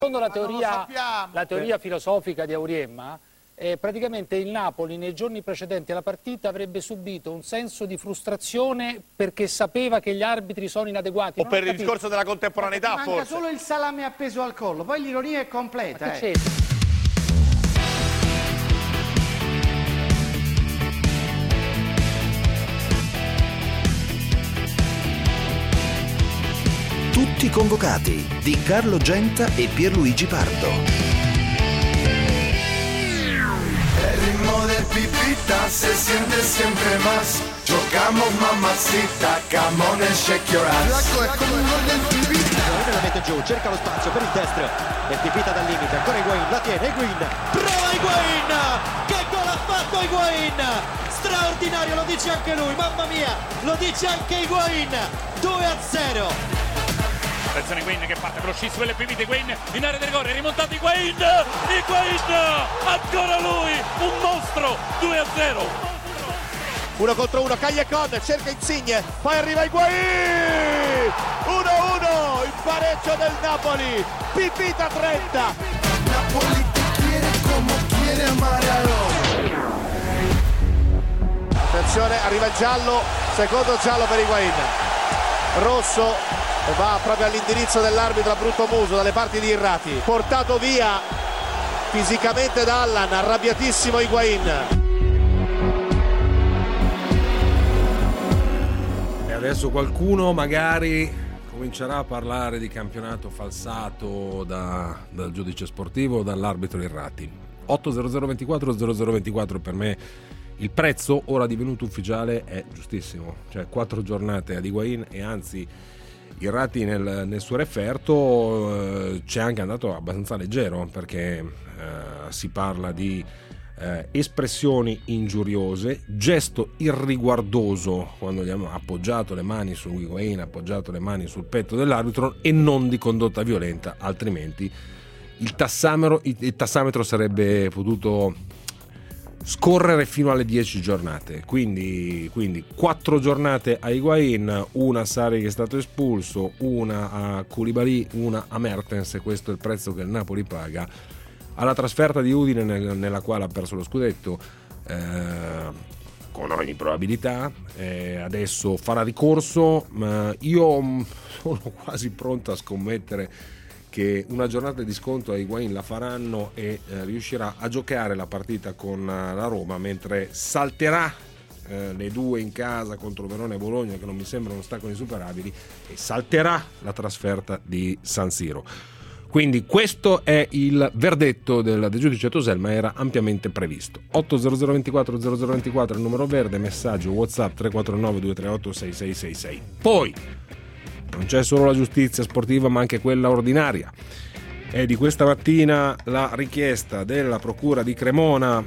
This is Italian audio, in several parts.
Secondo la teoria filosofica di Auriemma, praticamente il Napoli nei giorni precedenti alla partita avrebbe subito un senso di frustrazione perché sapeva che gli arbitri sono inadeguati. O per il discorso della contemporaneità, manca forse. Solo il salame appeso al collo, poi l'ironia è completa. Tutti convocati di Carlo Genta e Pierluigi Pardo. El ritmo del Pipita se siente siempre más. Giocamos mamacita, come on and shake your ass. È come un gol del Pipita. La mette giù, cerca lo spazio per il destro. E Pipita dal limite, ancora Higuain, la tiene, Higuain. Prova Higuain! Che gol ha fatto Higuain! Straordinario, lo dice anche lui, mamma mia, lo dice anche Higuain. 2-0. Attenzione Higuain che parte velocissimo, le pivite Higuain in area di rigore, è rimontato Higuain, ancora lui, un mostro, 2-0. 1 contro 1, Callecon, cerca Insigne, poi arriva Higuain, 1-1, il pareggio del Napoli, Pipita 30. Napoli te quiere como quiere amare a Roma. Attenzione, arriva il giallo, secondo giallo per Higuain, rosso. Va proprio all'indirizzo dell'arbitro a brutto muso dalle parti di Irrati, portato via fisicamente da Allan, arrabbiatissimo Higuain. E adesso qualcuno magari comincerà a parlare di campionato falsato dal giudice sportivo, dall'arbitro Irrati. 80024 0024 per me il prezzo ora divenuto ufficiale è giustissimo, cioè 4 giornate ad Higuain, e anzi Irrati nel suo referto c'è anche andato abbastanza leggero, perché si parla di espressioni ingiuriose, gesto irriguardoso quando gli hanno appoggiato le mani su Higuain, appoggiato le mani sul petto dell'arbitro, e non di condotta violenta, altrimenti il tassametro sarebbe potuto scorrere fino alle 10 giornate, quindi 4 giornate a Higuain, una a Sarri che è stato espulso, una a Koulibaly, una a Mertens, e questo è il prezzo che il Napoli paga alla trasferta di Udine nella quale ha perso lo scudetto con ogni probabilità. Adesso farà ricorso, ma io sono quasi pronto a scommettere che una giornata di sconto a Higuain la faranno e riuscirà a giocare la partita con la Roma, mentre salterà le due in casa contro Verona e Bologna, che non mi sembrano ostacoli insuperabili, e salterà la trasferta di San Siro. Quindi questo è il verdetto del giudice Tosel, ma era ampiamente previsto. 80024 0024 il numero verde, messaggio WhatsApp 349 238 6666. Poi non c'è solo la giustizia sportiva, ma anche quella ordinaria. È di questa mattina la richiesta della Procura di Cremona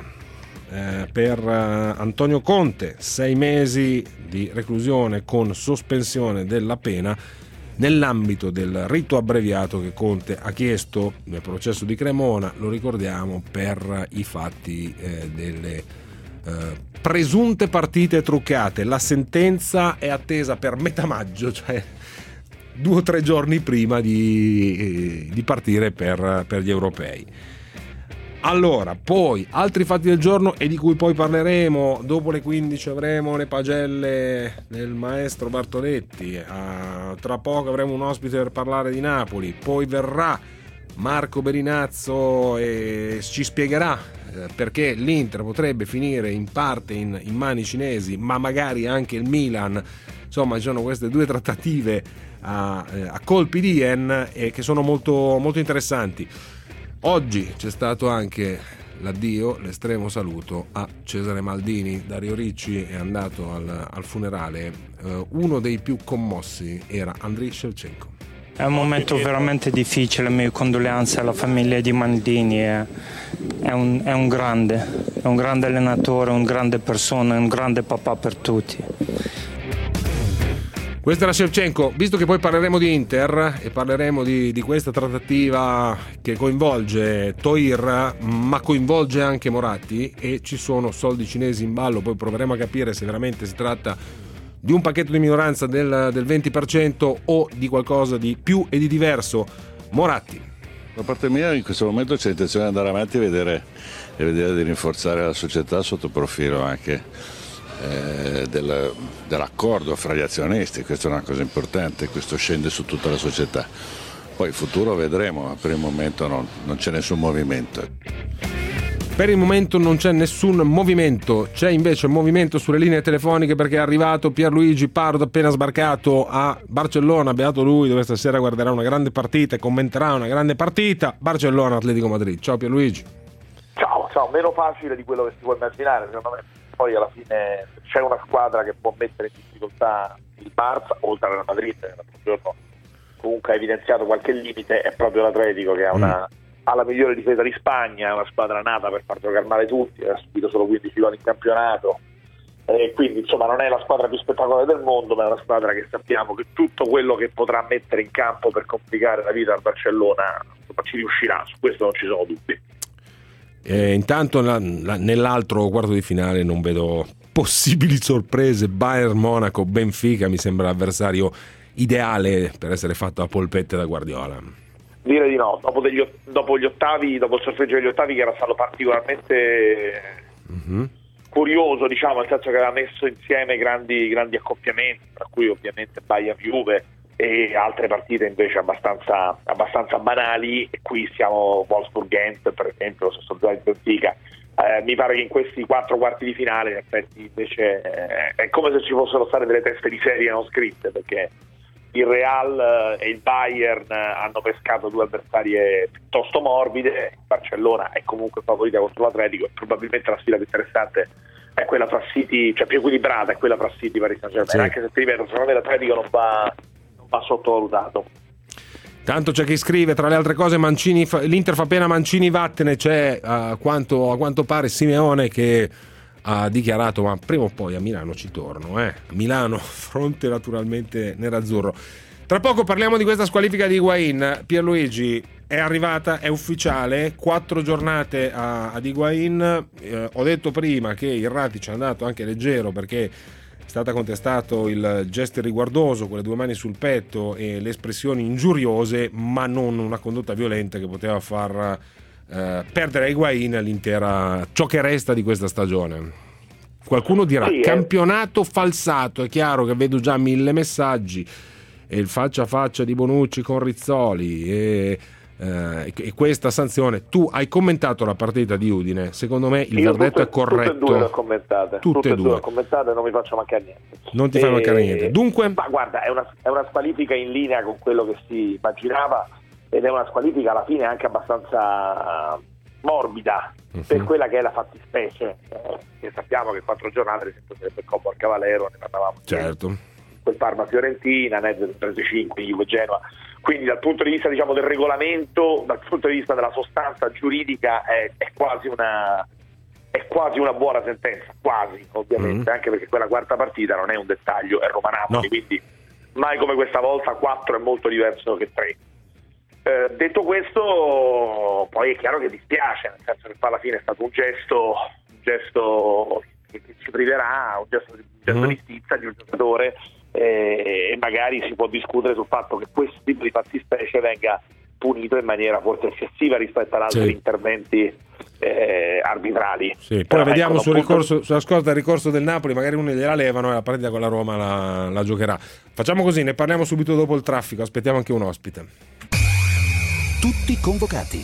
per Antonio Conte, 6 mesi di reclusione con sospensione della pena nell'ambito del rito abbreviato che Conte ha chiesto nel processo di Cremona, lo ricordiamo, per i fatti delle presunte partite truccate. La sentenza è attesa per metà maggio, cioè 2 o 3 giorni prima di partire per gli europei. Allora, poi altri fatti del giorno, e di cui poi parleremo dopo le 15. Avremo le pagelle del maestro Bartoletti, tra poco avremo un ospite per parlare di Napoli, poi verrà Marco Berinazzo e ci spiegherà perché l'Inter potrebbe finire in parte in mani cinesi, ma magari anche il Milan. Insomma, ci sono queste 2 trattative a colpi di yen che sono molto, molto interessanti. Oggi c'è stato anche l'addio, l'estremo saluto a Cesare Maldini. Dario Ricci è andato al funerale. Uno dei più commossi era Andriy Shevchenko. È un momento veramente difficile, mie condoglianze alla famiglia di Maldini. È un grande allenatore, un grande persona, un grande papà per tutti. Questa era Shevchenko. Visto che poi parleremo di Inter e parleremo di questa trattativa che coinvolge Toir, ma coinvolge anche Moratti, e ci sono soldi cinesi in ballo, poi proveremo a capire se veramente si tratta di un pacchetto di minoranza del 20% o di qualcosa di più e di diverso. Moratti. Da parte mia in questo momento c'è l'intenzione di andare avanti e vedere di rinforzare la società sotto profilo anche dell'accordo fra gli azionisti. Questa è una cosa importante, questo scende su tutta la società. Poi il futuro vedremo, ma per il momento non c'è nessun movimento. Per il momento non c'è nessun movimento, c'è invece movimento sulle linee telefoniche perché è arrivato Pierluigi Pardo appena sbarcato a Barcellona, beato lui, dove stasera guarderà una grande partita e commenterà una grande partita, Barcellona Atletico Madrid. Ciao Pierluigi. Ciao, meno facile di quello che si può immaginare, secondo me. Poi alla fine c'è una squadra che può mettere in difficoltà il Barça, oltre alla Madrid, che l'altro giorno comunque ha evidenziato qualche limite, è proprio l'Atletico che ha la migliore difesa di Spagna, è una squadra nata per far giocare male tutti, ha subito solo 15 gol in campionato, quindi insomma non è la squadra più spettacolare del mondo, ma è una squadra che sappiamo che tutto quello che potrà mettere in campo per complicare la vita al Barcellona ci riuscirà, su questo non ci sono dubbi. Intanto nell'altro quarto di finale non vedo possibili sorprese. Bayern Monaco, Benfica mi sembra l'avversario ideale per essere fatto a polpette da Guardiola. Direi di no, dopo gli ottavi, dopo il sorteggio degli ottavi, che era stato particolarmente curioso, diciamo, nel senso che aveva messo insieme grandi accoppiamenti, tra cui ovviamente Bayern-Juve e altre partite invece abbastanza banali, e qui siamo Wolfsburg-Gent, per esempio, lo stesso Benfica. Mi pare che in questi 4 quarti di finale in effetti invece è come se ci fossero state delle teste di serie non scritte, perché il Real e il Bayern hanno pescato 2 avversarie piuttosto morbide. Il Barcellona è comunque favorita contro l'Atletico e probabilmente la sfida più interessante è quella tra City, cioè più equilibrata, è quella tra City e Paris Saint-Germain, sì. Anche se ti ripeto, secondo me l'Atletico non va sottovalutato. Tanto c'è chi scrive, tra le altre cose, l'Inter fa pena, Mancini vattene. C'è a quanto pare Simeone che ha dichiarato: ma prima o poi a Milano ci torno, Milano, fronte naturalmente nerazzurro. Tra poco parliamo di questa squalifica di Higuain. Pierluigi, è arrivata, è ufficiale, 4 giornate ad Higuain. Ho detto prima che il Ratic è andato anche leggero perché è stato contestato il gesto irriguardoso con le 2 mani sul petto e le espressioni ingiuriose, ma non una condotta violenta che poteva far perdere a Higuain l'intera ciò che resta di questa stagione. Qualcuno dirà campionato falsato, è chiaro che vedo già 1000 messaggi, e il faccia a faccia di Bonucci con Rizzoli e questa sanzione. Tu hai commentato la partita di Udine, secondo me il verdetto è corretto. Tutte e 2 le ho commentate, tutte e 2 le ho commentate, non mi faccio mancare niente. Non ti fai mancare niente. Dunque, ma guarda, è una squalifica in linea con quello che si immaginava, ed è una squalifica alla fine anche abbastanza morbida per quella che è la fattispecie, che sappiamo che 4 giornate ad esempio sarebbe il Coppa al Cavalero, ne parlavamo, certo, quel Parma-Fiorentina, Nedved 35, Juve-Genoa. Quindi dal punto di vista, diciamo, del regolamento, dal punto di vista della sostanza giuridica è quasi una buona sentenza, quasi, ovviamente, anche perché quella quarta partita non è un dettaglio, è Roma-Napoli, quindi mai come questa volta 4 è molto diverso che 3. Detto questo, poi è chiaro che dispiace, nel senso che poi alla fine è stato un gesto che ci priverà, un gesto di stizza di un giocatore, e magari si può discutere sul fatto che questo tipo di fattispecie venga punito in maniera forse eccessiva rispetto ad altri interventi arbitrali. Sì, poi vediamo sulla scorta del ricorso del Napoli, magari uno gliela levano e la partita con la Roma la giocherà. Facciamo così, ne parliamo subito dopo il traffico, aspettiamo anche un ospite. Tutti convocati.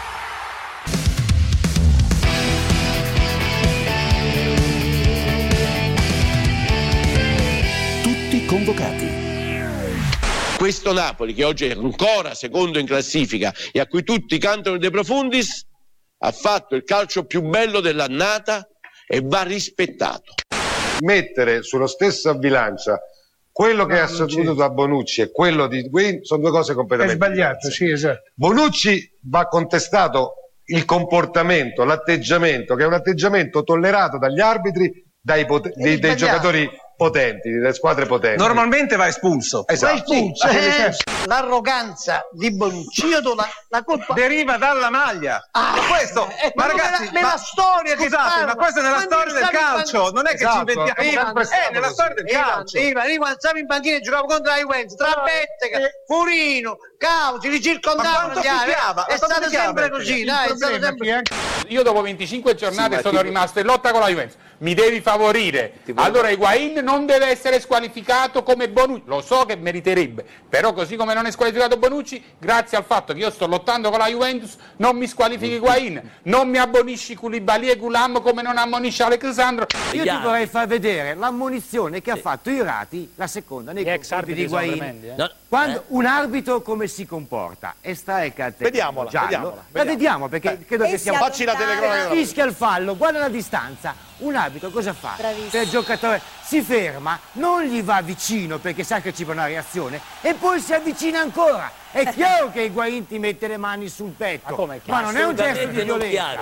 Tutti convocati. Questo Napoli, che oggi è ancora secondo in classifica e a cui tutti cantano De Profundis, ha fatto il calcio più bello dell'annata e va rispettato. Mettere sulla stessa bilancia quello che è assorbito da Bonucci e quello di Higuain sono 2 cose completamente sbagliate, sì, esatto. Bonucci va contestato il comportamento, l'atteggiamento, che è un atteggiamento tollerato dagli arbitri, dai giocatori potenti, delle squadre potenti. Normalmente va espulso. Esatto. L'arroganza di Bonucci, io do la colpa deriva dalla maglia. Questo, ma ragazzi, nella storia, scusate, ma questo è nella storia del calcio, non è che ci inventiamo. È nella storia del calcio. Io quando stavo in panchina e giocavo contro la Juventus, Trabette, Furino, Causi, li circondavano gli altri. È stato sempre così, dai, è stato sempre. Io dopo 25 giornate sono rimasto in lotta con la Juventus. Mi devi favorire. Allora Higuaín non deve essere squalificato come Bonucci. Lo so che meriterebbe, però così come non è squalificato Bonucci, grazie al fatto che io sto lottando con la Juventus, non mi squalifichi Higuaín, non mi abbonisci Koulibaly e Goulam come non ammonisce Alexandro. Io ti vorrei far vedere l'ammonizione che ha fatto Irati, la seconda, nei confronti di Higuaín. Quando un arbitro come si comporta, estrae cartellino Vediamola, giallo, la vediamo perché credo che sia Facci la telecronaca. fischia il fallo, guarda la distanza. Un arbitro cosa fa? Bravissimo. Per il giocatore si ferma, non gli va vicino perché sa che ci va una reazione e poi si avvicina ancora. È chiaro che Higuaín ti mette le mani sul petto, ma non è un gesto di violenza.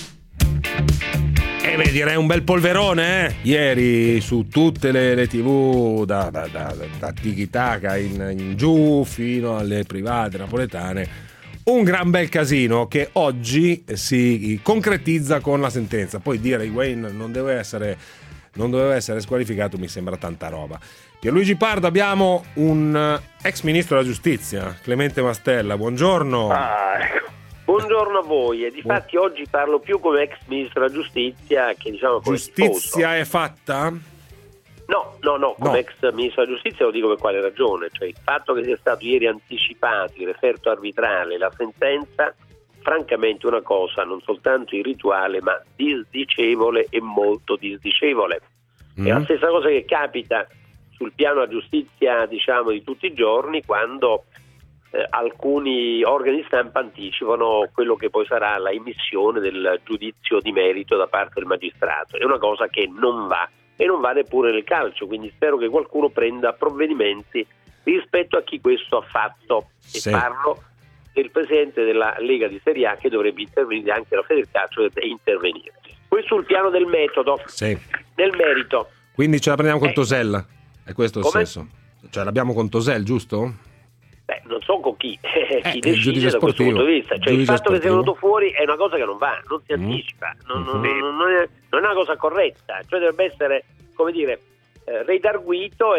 Direi un bel polverone, ieri su tutte le TV da Tiki-Taka in giù fino alle private napoletane. Un gran bel casino che oggi si concretizza con la sentenza. Poi dire Higuaín non doveva essere squalificato mi sembra tanta roba. Pierluigi Pardo, abbiamo un ex ministro della giustizia, Clemente Mastella. Buongiorno. Ecco. Buongiorno a voi, e difatti oggi parlo più come ex ministro della giustizia che come giustizia tifoso. È fatta? No, come ex ministro della giustizia lo dico per quale ragione, cioè il fatto che sia stato ieri anticipato il referto arbitrale, la sentenza, francamente una cosa non soltanto irrituale ma disdicevole e molto disdicevole. È la stessa cosa che capita sul piano della giustizia di tutti i giorni quando alcuni organi di stampa anticipano quello che poi sarà la emissione del giudizio di merito da parte del magistrato. È una cosa che non va e non va neppure nel calcio, quindi spero che qualcuno prenda provvedimenti rispetto a chi questo ha fatto. Sì. E parlo del presidente della Lega di Serie A che dovrebbe intervenire, anche la Federcalcio dovrebbe intervenire. Questo sul piano del metodo. Sì. Nel merito. Quindi ce la prendiamo con Tosel, è questo il come? senso? Cioè l'abbiamo con Tosel, giusto? Non so con chi il decide giudice da questo sportivo. punto di vista, cioè il fatto che sia venuto fuori è una cosa che non va, non si anticipa, non è una cosa corretta, cioè dovrebbe essere, come dire, redarguito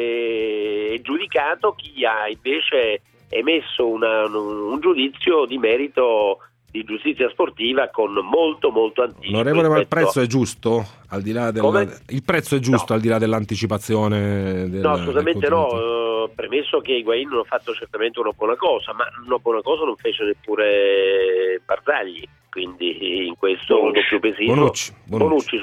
e giudicato chi ha invece emesso un giudizio di merito di giustizia sportiva con molto anticipo. Onorevole, ma il prezzo è giusto? Al di là il prezzo è giusto al di là dell'anticipazione? No, assolutamente no. Premesso che Higuaín non ha fatto certamente una buona cosa, ma una buona cosa non fece neppure Barzagli, quindi in questo un doppio pesismo. Bonucci,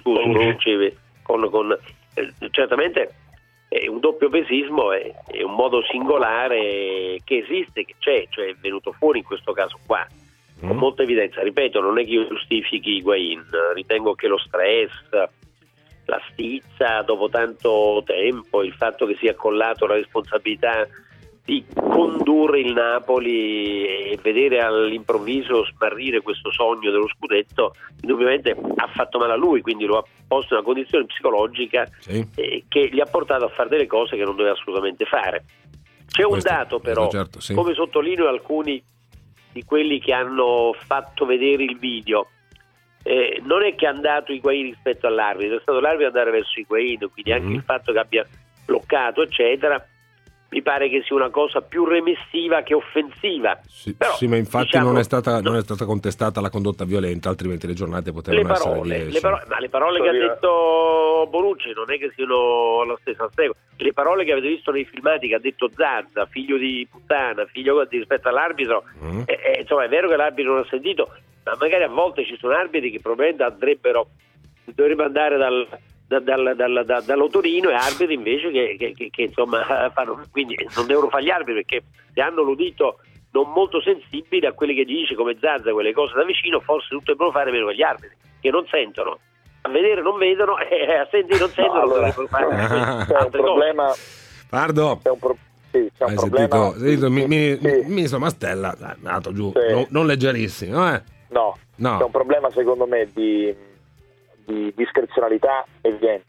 certamente è un doppio pesismo, è un modo singolare che esiste, che c'è, cioè è venuto fuori in questo caso qua. Con molta evidenza, ripeto, non è che io giustifichi Higuaín, ritengo che lo stress, la stizza dopo tanto tempo, il fatto che sia accollato la responsabilità di condurre il Napoli e vedere all'improvviso smarrire questo sogno dello scudetto, indubbiamente ha fatto male a lui, quindi lo ha posto in una condizione psicologica che gli ha portato a fare delle cose che non doveva assolutamente fare. C'è un dato però, come sottolineo alcuni di quelli che hanno fatto vedere il video, non è che è andato Higuaín rispetto all'arbitro, è stato l'arbitro ad andare verso Higuaín, quindi anche il fatto che abbia bloccato eccetera mi pare che sia una cosa più remissiva che offensiva. Però, sì, ma infatti non è stata contestata la condotta violenta, altrimenti le giornate potevano essere 10. Ma le parole che ha detto Bonucci non è che siano alla stessa stregua. Le parole che avete visto nei filmati che ha detto Zazza, figlio di puttana, figlio rispetto all'arbitro, insomma è vero che l'arbitro non ha sentito, ma magari a volte ci sono arbitri che probabilmente dovrebbero andare dall'Otorino e arbitri invece che insomma fanno, quindi non devono fare gli arbitri perché se hanno l'udito non molto sensibile a quelli che dice come Zazza quelle cose da vicino, forse tutto dovrebbero fare meno che gli arbitri che non sentono, a vedere non vedono e a sentire non sentono. No, allora, c'è un problema. Pardo, c'è un problema. Ministro Mastella è andato giù, non leggerissimo, No, c'è un problema secondo me di discrezionalità evidente.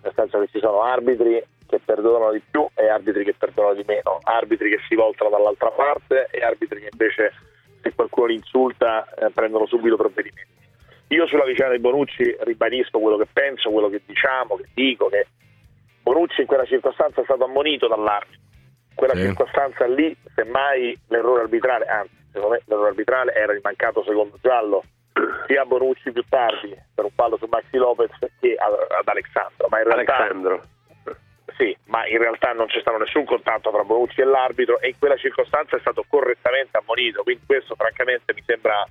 nel senso che ci sono arbitri che perdonano di più e arbitri che perdonano di meno, arbitri che si voltano dall'altra parte e arbitri che invece, se qualcuno li insulta, prendono subito provvedimenti. Io sulla vicenda di Bonucci ribadisco quello che penso, quello che diciamo, che dico, che Bonucci in quella circostanza è stato ammonito dall'arbitro. Quella circostanza lì, semmai l'errore arbitrale, anzi secondo me l'errore arbitrale era il mancato secondo giallo sia a Bonucci più tardi per un fallo su Maxi Lopez che ad Alexandro, ma in realtà sì, ma in realtà non c'è stato nessun contatto tra Bonucci e l'arbitro e in quella circostanza è stato correttamente ammonito, quindi questo francamente mi sembra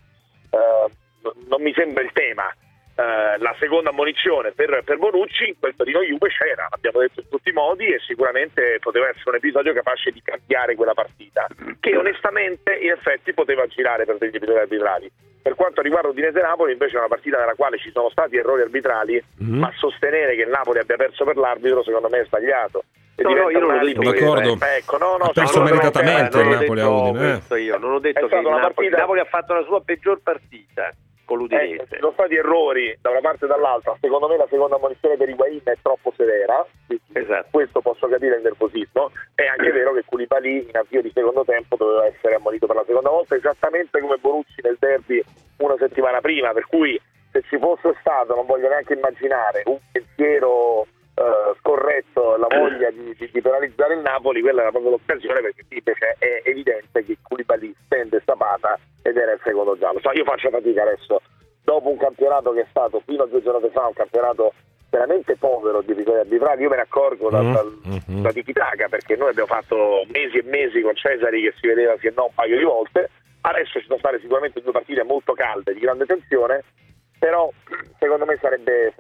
non mi sembra il tema. La seconda ammonizione per Bonucci in quel Torino Juve c'era, l'abbiamo detto in tutti i modi, e sicuramente poteva essere un episodio capace di cambiare quella partita, che onestamente in effetti poteva girare per degli episodi arbitrali. Per quanto riguarda Udinese-Napoli invece è una partita nella quale ci sono stati errori arbitrali, ma sostenere che il Napoli abbia perso per l'arbitro secondo me è sbagliato. No, io non ho detto d'accordo. Ha perso meritatamente il Napoli a Udine. Io non ho detto che il Napoli ha fatto la sua peggior partita con l'Udinese. Ci sono stati errori da una parte e dall'altra. Secondo me la seconda ammonizione per Higuaín è troppo severa, esatto. Questo posso capire il nervosismo. È anche vero che Koulibaly in avvio di secondo tempo doveva essere ammonito per la seconda volta, esattamente come Bonucci nel derby una settimana prima, per cui se ci fosse stato, non voglio neanche immaginare, un pensiero scorretto, la voglia di penalizzare il Napoli, quella era proprio l'occasione, perché invece è evidente che Koulibaly stende Zapata ed era il secondo giallo. Io faccio fatica adesso, dopo un campionato che è stato fino a 2 giorni fa un campionato veramente povero di episodi arbitrali, io me ne accorgo da Tiki-Taka, perché noi abbiamo fatto mesi e mesi con Cesari che si vedeva sì e no un paio di volte. Adesso ci sono state sicuramente 2 partite molto calde, di grande tensione, però secondo me sarebbe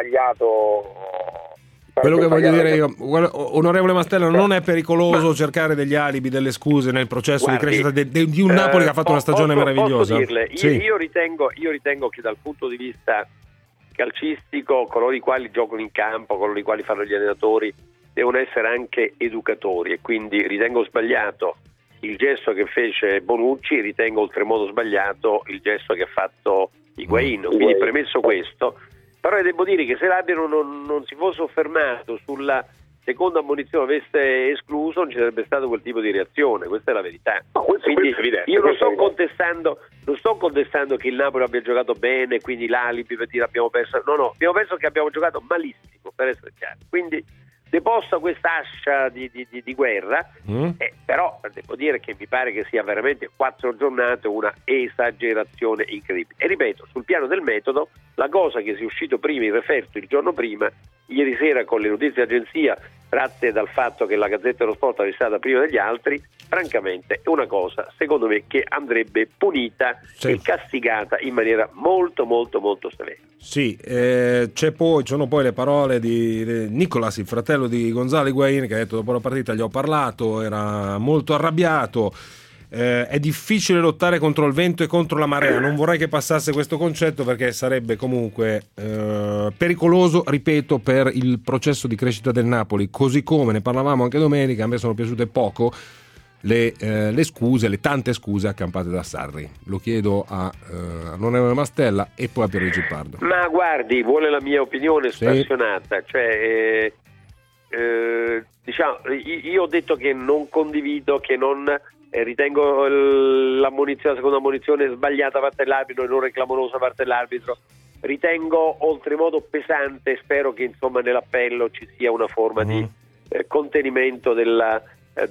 sbagliato. Quello che voglio dire io, onorevole Mastella, non è pericoloso cercare degli alibi, delle scuse nel processo di crescita di un Napoli che ha fatto una stagione meravigliosa? Posso dirle? Io ritengo che dal punto di vista calcistico coloro i quali giocano in campo, coloro i quali fanno gli allenatori devono essere anche educatori, e quindi ritengo sbagliato il gesto che fece Bonucci, ritengo oltremodo sbagliato il gesto che ha fatto Higuaín. Quindi premesso questo, però devo dire che se l'arbitro non si fosse soffermato sulla seconda ammonizione, avesse escluso, non ci sarebbe stato quel tipo di reazione, questa è la verità. Quindi io non sto contestando che il Napoli abbia giocato bene, quindi l'alibi per dire abbiamo perso, no, abbiamo perso che abbiamo giocato malissimo, per essere chiari. Quindi deposta questa ascia di guerra, però devo dire che mi pare che sia veramente 4 giornate una esagerazione incredibile. E ripeto, sul piano del metodo, la cosa che si è uscito prima, il referto il giorno prima, ieri sera con le notizie d'agenzia tratte dal fatto che la Gazzetta dello Sport è stata prima degli altri, francamente è una cosa secondo me che andrebbe punita e castigata in maniera molto molto molto severa. Sì, sono poi le parole di Nicolas, il fratello di Gonzalo Higuaín, che ha detto dopo la partita gli ho parlato, era molto arrabbiato. È difficile lottare contro il vento e contro la marea, non vorrei che passasse questo concetto perché sarebbe comunque pericoloso, ripeto, per il processo di crescita del Napoli, così come ne parlavamo anche domenica. A me sono piaciute poco le tante scuse accampate da Sarri. Lo chiedo all'onorevole Mastella e poi a Pierluigi Pardo. Ma guardi, vuole la mia opinione spassionata, cioè diciamo, io ho detto che non condivido, che non ritengo la seconda ammonizione sbagliata da parte dell'arbitro e non reclamorosa da parte dell'arbitro. Ritengo oltremodo pesante, spero che insomma nell'appello ci sia una forma di contenimento della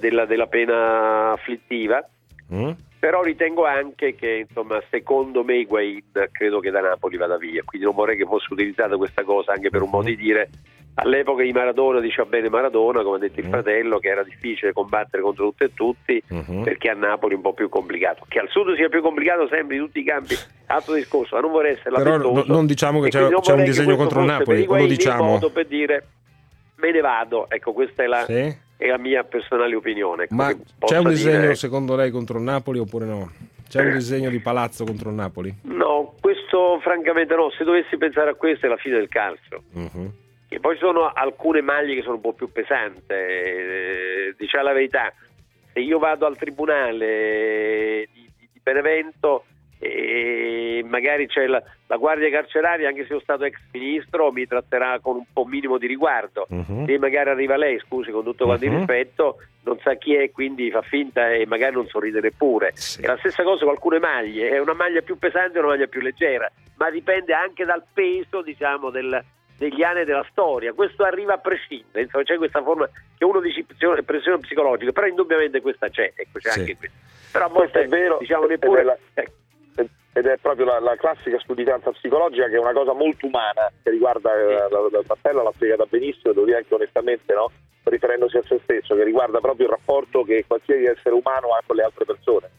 pena afflittiva. Però ritengo anche che insomma secondo me Higuaín credo che da Napoli vada via, quindi non vorrei che fosse utilizzata questa cosa anche per un modo di dire all'epoca di Maradona, diceva bene Maradona, come ha detto il fratello, che era difficile combattere contro tutti e tutti perché a Napoli è un po' più complicato. Che al sud sia più complicato sempre in tutti i campi, altro discorso, ma non vorrei essere lamenttoso. Però non diciamo che c'è un disegno contro il Napoli, lo diciamo in modo per dire me ne vado, ecco, questa è la mia personale opinione. Ma c'è un disegno secondo lei contro il Napoli oppure no? C'è un disegno di palazzo contro il Napoli? No, questo francamente no, se dovessi pensare a questo è la fine del calcio. E poi sono alcune maglie che sono un po' più pesanti, diciamo la verità, se io vado al tribunale di Benevento e magari c'è la guardia carceraria, anche se io stato ex ministro, mi tratterà con un po' minimo di riguardo. E magari arriva lei, scusi, con tutto quanto il rispetto, non sa chi è, quindi fa finta e magari non sorride neppure. È la stessa cosa con alcune maglie, è una maglia più pesante e una maglia più leggera, ma dipende anche dal peso, diciamo, degli anni della storia. Questo arriva a prescindere, insomma, c'è questa forma che uno dice pressione psicologica, però indubbiamente questa c'è, ecco, c'è anche questa. Però a volte è vero, diciamo neppure ed è proprio la classica sudditanza psicologica, che è una cosa molto umana, che riguarda la Battella l'ha spiegata benissimo, devo dire anche onestamente, no? Riferendosi a se stesso, che riguarda proprio il rapporto che qualsiasi essere umano ha con le altre persone.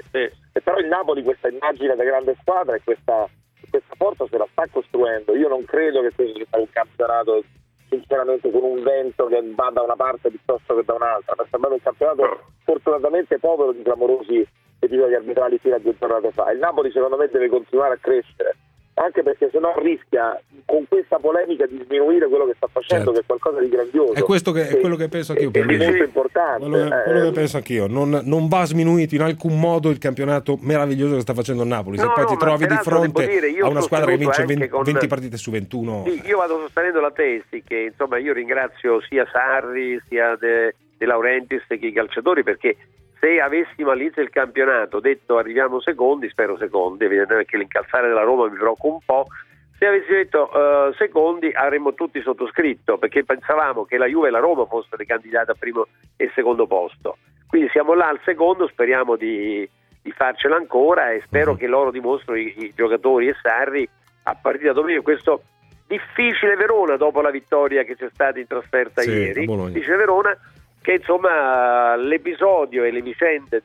Però il Napoli questa immagine da grande squadra e questa forza se la sta costruendo. Io non credo che questo sia un campionato sinceramente con un vento che va da una parte piuttosto che da un'altra, ma sembra un campionato fortunatamente povero di clamorosi episodi arbitrali fino a 2 giornate fa. Il Napoli secondo me deve continuare a crescere, anche perché sennò rischia con questa polemica di sminuire quello che sta facendo, che è qualcosa di grandioso. È questo che è quello che penso anch'io, è molto importante. Quello che penso anch'io, non va sminuito in alcun modo il campionato meraviglioso che sta facendo il Napoli. Se poi ti trovi di fronte a una squadra che vince 20 partite su 21. Sì, io vado sostenendo la tesi che insomma io ringrazio sia Sarri sia De Laurentiis che i calciatori, perché se avessimo all'inizio del campionato detto arriviamo secondi, spero secondi, evidentemente perché l'incalzare della Roma mi preoccupa un po', se avessi detto secondi avremmo tutti sottoscritto, perché pensavamo che la Juve e la Roma fossero le candidate a primo e secondo posto. Quindi siamo là al secondo, speriamo di farcela ancora e spero che loro dimostrino, i giocatori e Sarri, a partire da domenica, questo difficile Verona dopo la vittoria che c'è stata in trasferta ieri, difficile Verona, che insomma l'episodio e le vicende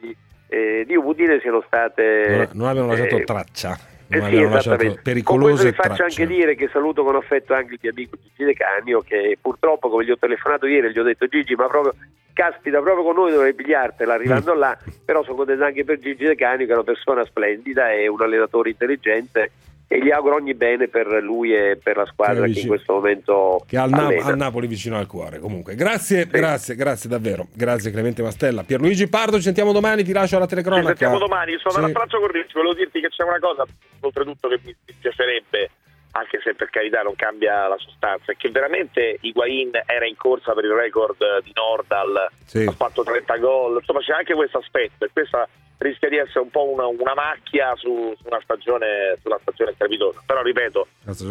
di Udine siano state non abbiano lasciato traccia, pericolose con questo vi tracce. faccio anche dire che saluto con affetto anche il mio amico Gigi De Canio, che purtroppo, come gli ho telefonato ieri, gli ho detto: Gigi, ma proprio caspita, proprio con noi dovrei pigliartela arrivando là. Però sono contento anche per Gigi De Canio, che è una persona splendida e un allenatore intelligente, e gli auguro ogni bene per lui e per la squadra che in questo momento che ha al Napoli vicino al cuore. Comunque grazie davvero, grazie Clemente Mastella. Pierluigi Pardo, ci sentiamo domani, ti lascio alla telecronaca. Ci sentiamo domani, sono dall'abbraccio corrente. Volevo dirti che c'è una cosa oltretutto che mi piacerebbe, anche se per carità non cambia la sostanza, è che veramente Higuaín era in corsa per il record di Nordal, ha fatto 30 gol, insomma c'è anche questo aspetto, e questa rischia di essere un po' una macchia sulla stagione strepitosa. Però ripeto,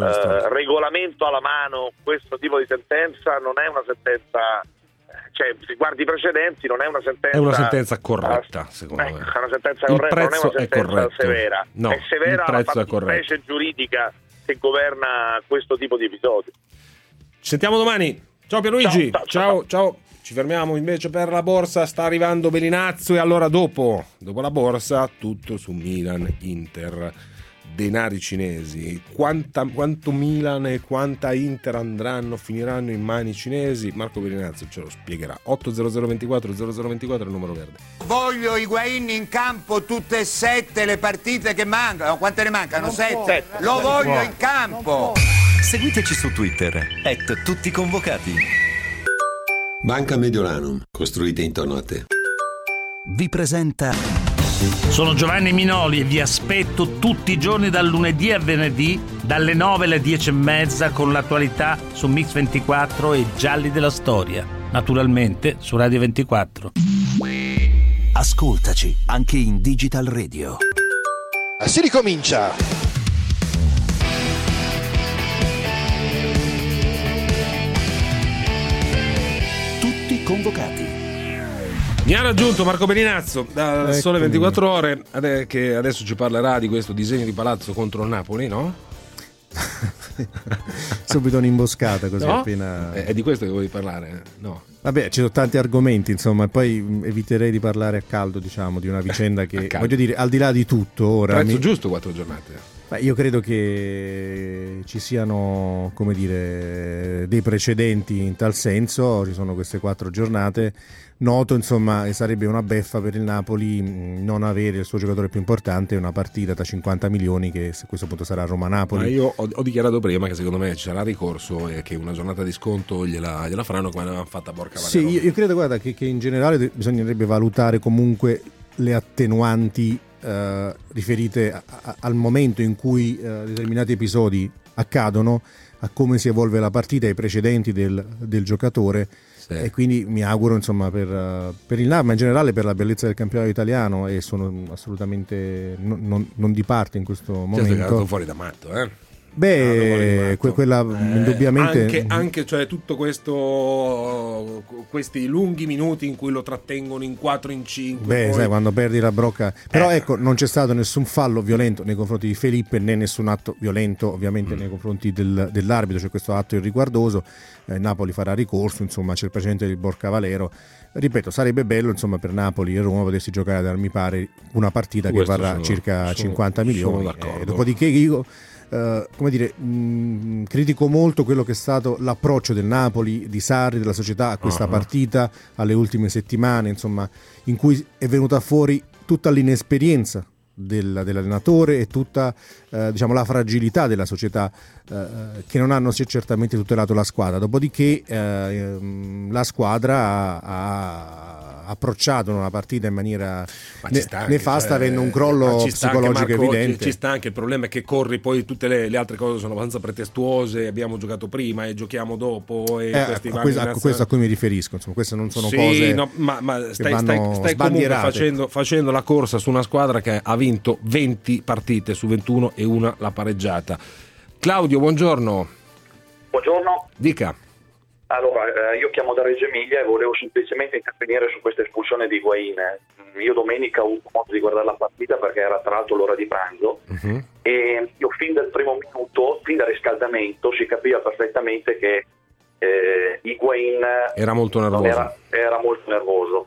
regolamento alla mano, questo tipo di sentenza non è una sentenza, cioè se guardi i precedenti non è una sentenza, è una sentenza corretta, secondo me. È una sentenza corretta, non è una sentenza severa, no, è severa la fattispecie giuridica che governa questo tipo di episodi. Ci sentiamo domani. Ciao Pierluigi. Ciao. Ci fermiamo invece per la borsa, sta arrivando Belinazzo, e allora dopo la borsa tutto su Milan, Inter, denari cinesi, quanto Milan e quanta Inter finiranno in mani cinesi, Marco Belinazzo ce lo spiegherà. 80024 0024 il numero verde. Voglio Higuaín in campo tutte e 7 le partite che mancano. Quante ne mancano? 7. Lo voglio in campo. Seguiteci su Twitter @tutticonvocati. Banca Mediolanum, costruite intorno a te. Vi presenta. Sono Giovanni Minoli e vi aspetto tutti i giorni dal lunedì a venerdì dalle 9 alle 10:30 con l'attualità su Mix 24 e Gialli della Storia, naturalmente su Radio 24. Ascoltaci anche in Digital Radio. Si ricomincia. Convocati. Mi ha raggiunto Marco Belinazzo da Sole 24 Ore, che adesso ci parlerà di questo disegno di palazzo contro il Napoli, no? Subito un'imboscata così, no? Appena. È di questo che vuoi parlare? No. Vabbè, ci sono tanti argomenti, insomma, e poi eviterei di parlare a caldo, diciamo, di una vicenda che, voglio dire, al di là di tutto ora... Prezzo giusto 4 giornate. Io credo che ci siano, come dire, dei precedenti in tal senso. Ci sono queste 4 giornate. Noto, insomma, che sarebbe una beffa per il Napoli non avere il suo giocatore più importante, una partita da 50 milioni che a questo punto sarà Roma-Napoli. Ma io ho dichiarato prima che secondo me ci sarà ricorso e che una giornata di sconto gliela faranno come l'avevano fatta Borca Valero. Sì, io credo, guarda, che in generale bisognerebbe valutare comunque le attenuanti riferite al momento in cui determinati episodi accadono, a come si evolve la partita, ai precedenti del giocatore. Sì. E quindi mi auguro, insomma, per il Napoli, ma in generale per la bellezza del campionato italiano, e sono assolutamente non di parte in questo momento. Certo, è andato fuori da matto, quella indubbiamente anche cioè tutto questo, questi lunghi minuti in cui lo trattengono in 4 in 5. Sai, quando perdi la brocca. Però ecco, non c'è stato nessun fallo violento nei confronti di Felipe, né nessun atto violento ovviamente nei confronti dell'arbitro. C'è questo atto irriguardoso. Napoli farà ricorso, insomma, c'è il precedente di Borca Valero. Ripeto, sarebbe bello, insomma, per Napoli e Roma potersi giocare, mi pare, una partita che varrà circa 50 milioni. Dopodiché io critico molto quello che è stato l'approccio del Napoli, di Sarri, della società a questa partita, alle ultime settimane, insomma, in cui è venuta fuori tutta l'inesperienza dell'allenatore e tutta la fragilità della società, che non hanno certamente tutelato la squadra. Dopodiché la squadra ha approcciato una partita in maniera nefasta, avendo un crollo psicologico evidente. Ci sta anche il problema è che corri, poi tutte le altre cose sono abbastanza pretestuose. Abbiamo giocato prima e giochiamo dopo, e questo a cui mi riferisco, insomma, queste non sono cose stai comunque facendo la corsa su una squadra che ha vinto 20 partite su 21 e una l'ha pareggiata. Claudio, buongiorno. Buongiorno. Dica. Allora, io chiamo da Reggio Emilia e volevo semplicemente intervenire su questa espulsione di Higuaín. Io domenica ho avuto modo di guardare la partita perché era tra l'altro l'ora di pranzo, e io fin dal primo minuto, fin dal riscaldamento, si capiva perfettamente che Higuaín era molto nervoso. Era molto nervoso.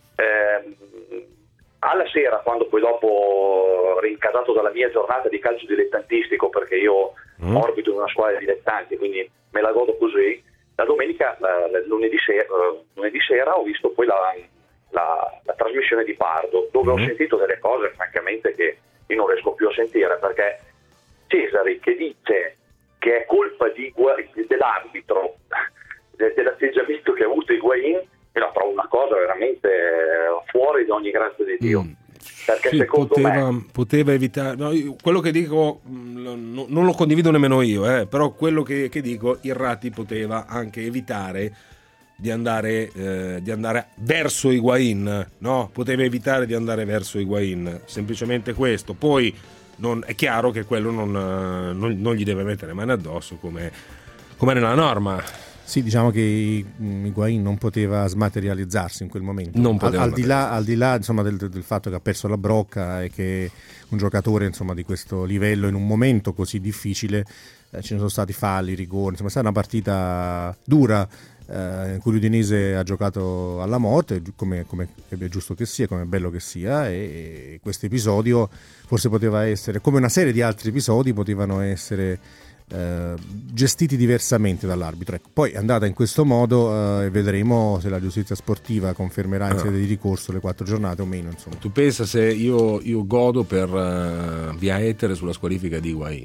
Alla sera, quando poi dopo, rincasato dalla mia giornata di calcio dilettantistico, perché io orbito in una squadra di dilettanti, quindi me la godo così, la domenica, lunedì sera ho visto poi la trasmissione di Pardo, dove ho sentito delle cose francamente che io non riesco più a sentire, perché Cesari, che dice che è colpa dell'arbitro, dell'atteggiamento che ha avuto Higuaín, io la trovo una cosa veramente fuori da ogni grazia di Dio. Perché sì, secondo me poteva evitare, no, quello che dico non lo condivido nemmeno io, però quello che dico, Irrati poteva anche evitare di andare verso Higuaín, no? Poteva evitare di andare verso Higuaín, semplicemente questo. Poi è chiaro che quello non gli deve mettere mani addosso come nella norma. Sì, diciamo che Higuaín non poteva smaterializzarsi in quel momento, al di là insomma, del fatto che ha perso la brocca e che un giocatore, insomma, di questo livello in un momento così difficile, ce ne sono stati falli, rigori, insomma è stata una partita dura, in cui l'Udinese ha giocato alla morte, come è giusto che sia, come è bello che sia, e questo episodio forse poteva essere, come una serie di altri episodi, potevano essere gestiti diversamente dall'arbitro. Ecco, poi è andata in questo modo, e vedremo se la giustizia sportiva confermerà in sede di ricorso le 4 giornate o meno, insomma. Tu pensa se io godo per via etere sulla squalifica di Higuaín,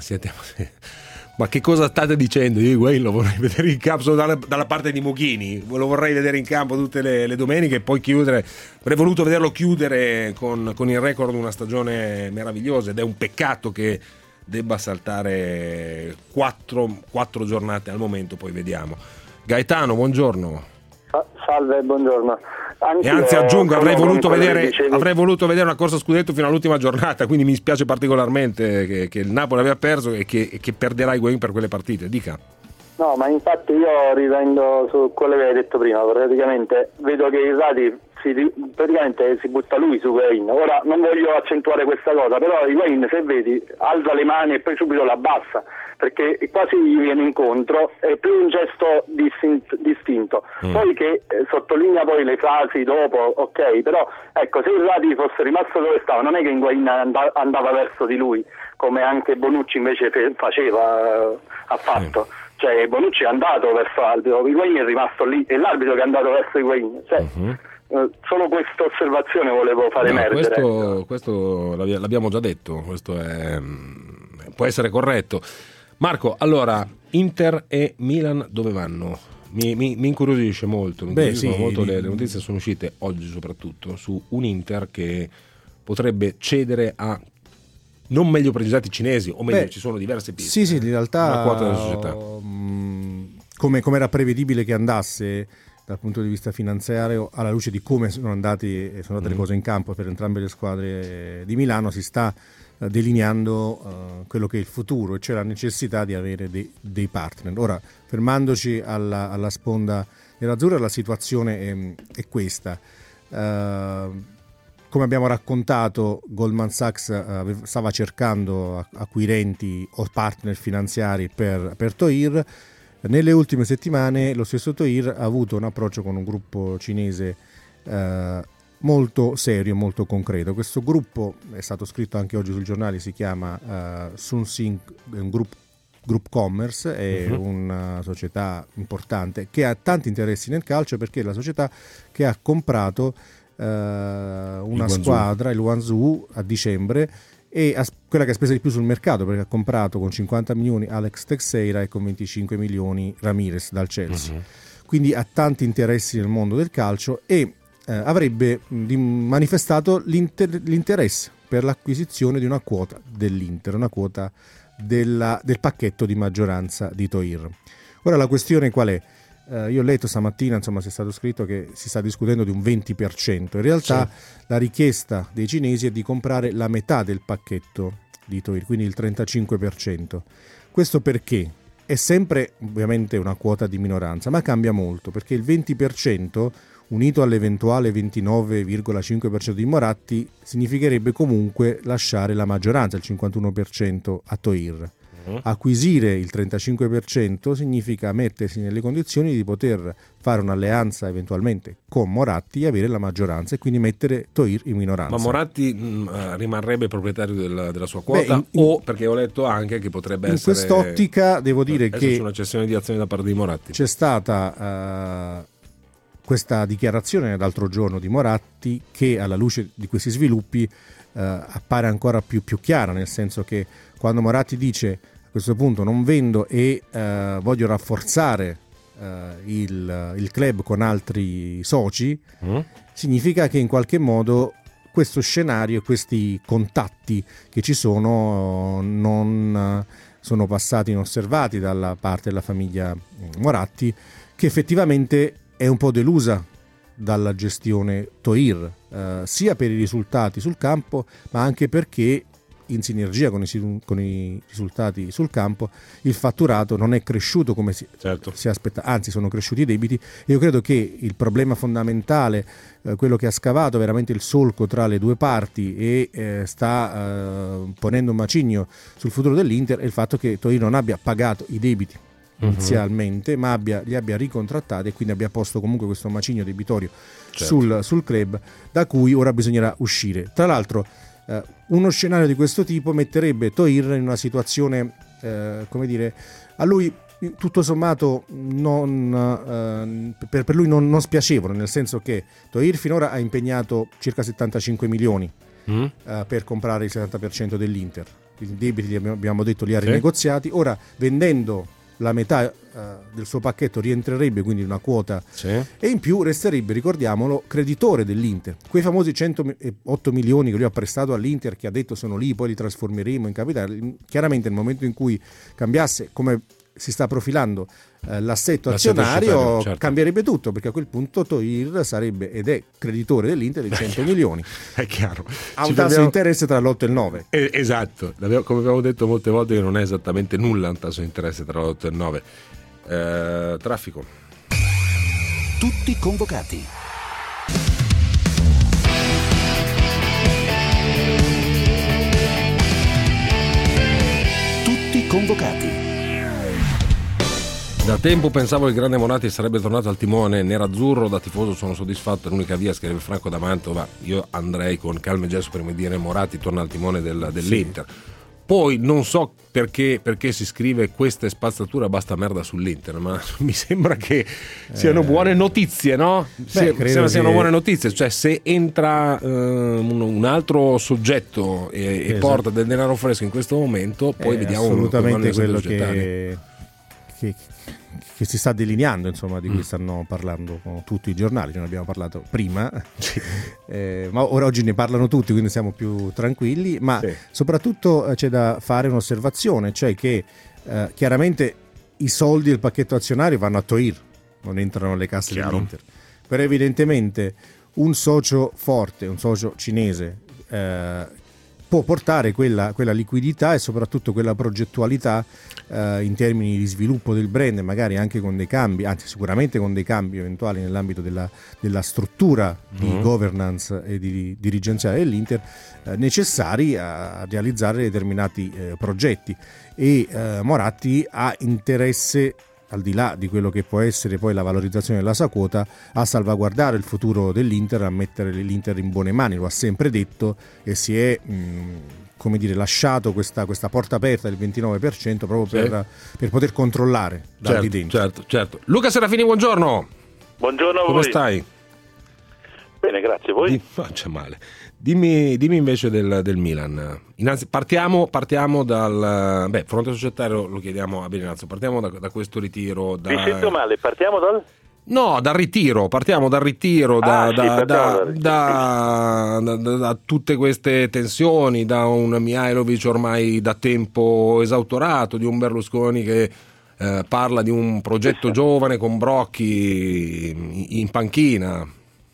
ma che cosa state dicendo? Io Higuaín lo vorrei vedere in campo, sono dalla parte di Mughini, lo vorrei vedere in campo tutte le domeniche e poi chiudere. Avrei voluto vederlo chiudere con il record una stagione meravigliosa, ed è un peccato che debba saltare 4 giornate al momento, poi vediamo. Gaetano, buongiorno. Salve, buongiorno. E anzi aggiungo, avrei voluto vedere una corsa scudetto fino all'ultima giornata, quindi mi spiace particolarmente che il Napoli aveva perso e che perderà Higuaín per quelle partite. Dica. No, ma infatti io riprendo su quello che hai detto prima. Praticamente vedo che Irrati praticamente si butta lui su Higuaín. Ora non voglio accentuare questa cosa, però Higuaín, se vedi, alza le mani e poi subito la abbassa, perché quasi gli viene incontro, è più un gesto distinto. Poi che sottolinea poi le frasi dopo, ok, però ecco, se Irrati fosse rimasto dove stava, non è che Higuaín andava verso di lui, come anche Bonucci invece ha fatto. Cioè Bonucci è andato verso l'arbitro, Higuaín è rimasto lì, è l'arbitro che è andato verso Higuaín. Solo questa osservazione volevo fare emergere. Questo l'abbiamo già detto, questo può essere corretto. Marco, allora, Inter e Milan dove vanno? Mi incuriosisce molto. Le notizie sono uscite oggi soprattutto su un Inter che potrebbe cedere a non meglio precisati cinesi, o meglio, ci sono diverse piste. Sì, in realtà una quota della società. Come era prevedibile che andasse dal punto di vista finanziario, alla luce di come sono andate le cose in campo per entrambe le squadre di Milano, si sta delineando quello che è il futuro, e c'è la necessità di avere dei partner. Ora, fermandoci alla sponda nerazzurra, la situazione è questa. Come abbiamo raccontato, Goldman Sachs stava cercando acquirenti o partner finanziari per Toir. Nelle ultime settimane lo stesso Toir ha avuto un approccio con un gruppo cinese molto serio, molto concreto. Questo gruppo, è stato scritto anche oggi sul giornale, si chiama Sunsing Group Commerce, è una società importante che ha tanti interessi nel calcio, perché è la società che ha comprato una squadra, il Guangzhou, a dicembre, e quella che ha speso di più sul mercato, perché ha comprato con 50 milioni Alex Teixeira e con 25 milioni Ramirez dal Chelsea. Quindi ha tanti interessi nel mondo del calcio, e avrebbe manifestato l'interesse per l'acquisizione di una quota dell'Inter, una quota del pacchetto di maggioranza di Toir. Ora la questione qual è? Io ho letto stamattina, insomma, si è stato scritto che si sta discutendo di un 20%. In realtà la richiesta dei cinesi è di comprare la metà del pacchetto di Toir, quindi il 35%. Questo perché è sempre ovviamente una quota di minoranza, ma cambia molto, perché il 20% unito all'eventuale 29,5% di Moratti significherebbe comunque lasciare la maggioranza, il 51%, a Toir. Acquisire il 35% significa mettersi nelle condizioni di poter fare un'alleanza eventualmente con Moratti e avere la maggioranza, e quindi mettere Toir in minoranza. Ma Moratti rimarrebbe proprietario della sua quota? O perché ho letto anche che potrebbe essere, in quest'ottica devo dire che una cessione di azioni da parte di Moratti. C'è stata questa dichiarazione l'altro giorno di Moratti, che alla luce di questi sviluppi appare ancora più chiara, nel senso che quando Moratti dice a questo punto non vendo e voglio rafforzare il club con altri soci, significa che in qualche modo questo scenario e questi contatti che ci sono non sono passati inosservati dalla parte della famiglia Moratti, che effettivamente è un po' delusa dalla gestione Toir, sia per i risultati sul campo, ma anche perché in sinergia con i risultati sul campo il fatturato non è cresciuto come si aspetta, anzi sono cresciuti i debiti. E io credo che il problema fondamentale, quello che ha scavato veramente il solco tra le due parti e sta ponendo un macigno sul futuro dell'Inter, è il fatto che Toir non abbia pagato i debiti inizialmente, ma li abbia ricontrattati, e quindi abbia posto comunque questo macigno debitorio sul club, da cui ora bisognerà uscire. Tra l'altro uno scenario di questo tipo metterebbe Toir in una situazione, come dire, a lui tutto sommato per lui non spiacevole, nel senso che Toir finora ha impegnato circa 75 milioni per comprare il 70% dell'Inter. I debiti, abbiamo detto, li ha rinegoziati. Ora, vendendo la metà del suo pacchetto, rientrerebbe quindi una quota, e in più resterebbe, ricordiamolo, creditore dell'Inter. Quei famosi 108 milioni che lui ha prestato all'Inter, che ha detto sono lì, poi li trasformeremo in capitale. Chiaramente nel momento in cui cambiasse, come si sta profilando, l'assetto azionario, cambierebbe tutto, perché a quel punto Toir sarebbe ed è creditore dell'Inter di 100 milioni. È chiaro. Ha un tasso di interesse tra l'8 e il 9. Esatto, come abbiamo detto molte volte, che non è esattamente nulla un tasso di interesse tra l'8 e il 9. Traffico. Tutti convocati. Tutti convocati. Da tempo pensavo che il grande Moratti sarebbe tornato al timone nerazzurro. Da tifoso sono soddisfatto, l'unica via, scrive Franco da Mantova. Io andrei con calma e gesto per dire Moratti torna al timone dell'Inter. Poi non so perché si scrive questa spazzatura, basta merda sull'Inter, ma mi sembra che siano buone notizie, no? Siano buone notizie, cioè se entra un altro soggetto e porta del denaro fresco in questo momento, poi vediamo assolutamente quello che si sta delineando, insomma, di cui stanno parlando tutti i giornali. Ce ne abbiamo parlato prima, ma oggi ne parlano tutti, quindi siamo più tranquilli. Ma soprattutto c'è da fare un'osservazione, cioè che chiaramente i soldi del pacchetto azionario vanno a Toir, non entrano nelle casse dell'Inter, però evidentemente un socio forte, un socio cinese, può portare quella liquidità e soprattutto quella progettualità in termini di sviluppo del brand, magari anche con dei cambi, anzi sicuramente con dei cambi eventuali nell'ambito della struttura di governance e di dirigenziale dell'Inter, necessari a realizzare determinati progetti, e Moratti ha interesse, al di là di quello che può essere poi la valorizzazione della sua quota, a salvaguardare il futuro dell'Inter, a mettere l'Inter in buone mani. Lo ha sempre detto, e si è lasciato questa porta aperta del 29% proprio per poter controllare da lì dentro. Certo. Luca Serafini, buongiorno. Buongiorno a voi. Come stai? Bene, grazie. Voi? Faccia male. Dimmi invece del Milan. Partiamo dal fronte societario, lo chiediamo a Beninazzo. Partiamo da questo ritiro. Vi sento male, partiamo dal? No, dal ritiro. Partiamo dal ritiro, da tutte queste tensioni, da un Mihajlovic ormai da tempo esautorato, di un Berlusconi che parla di un progetto giovane con Brocchi in panchina.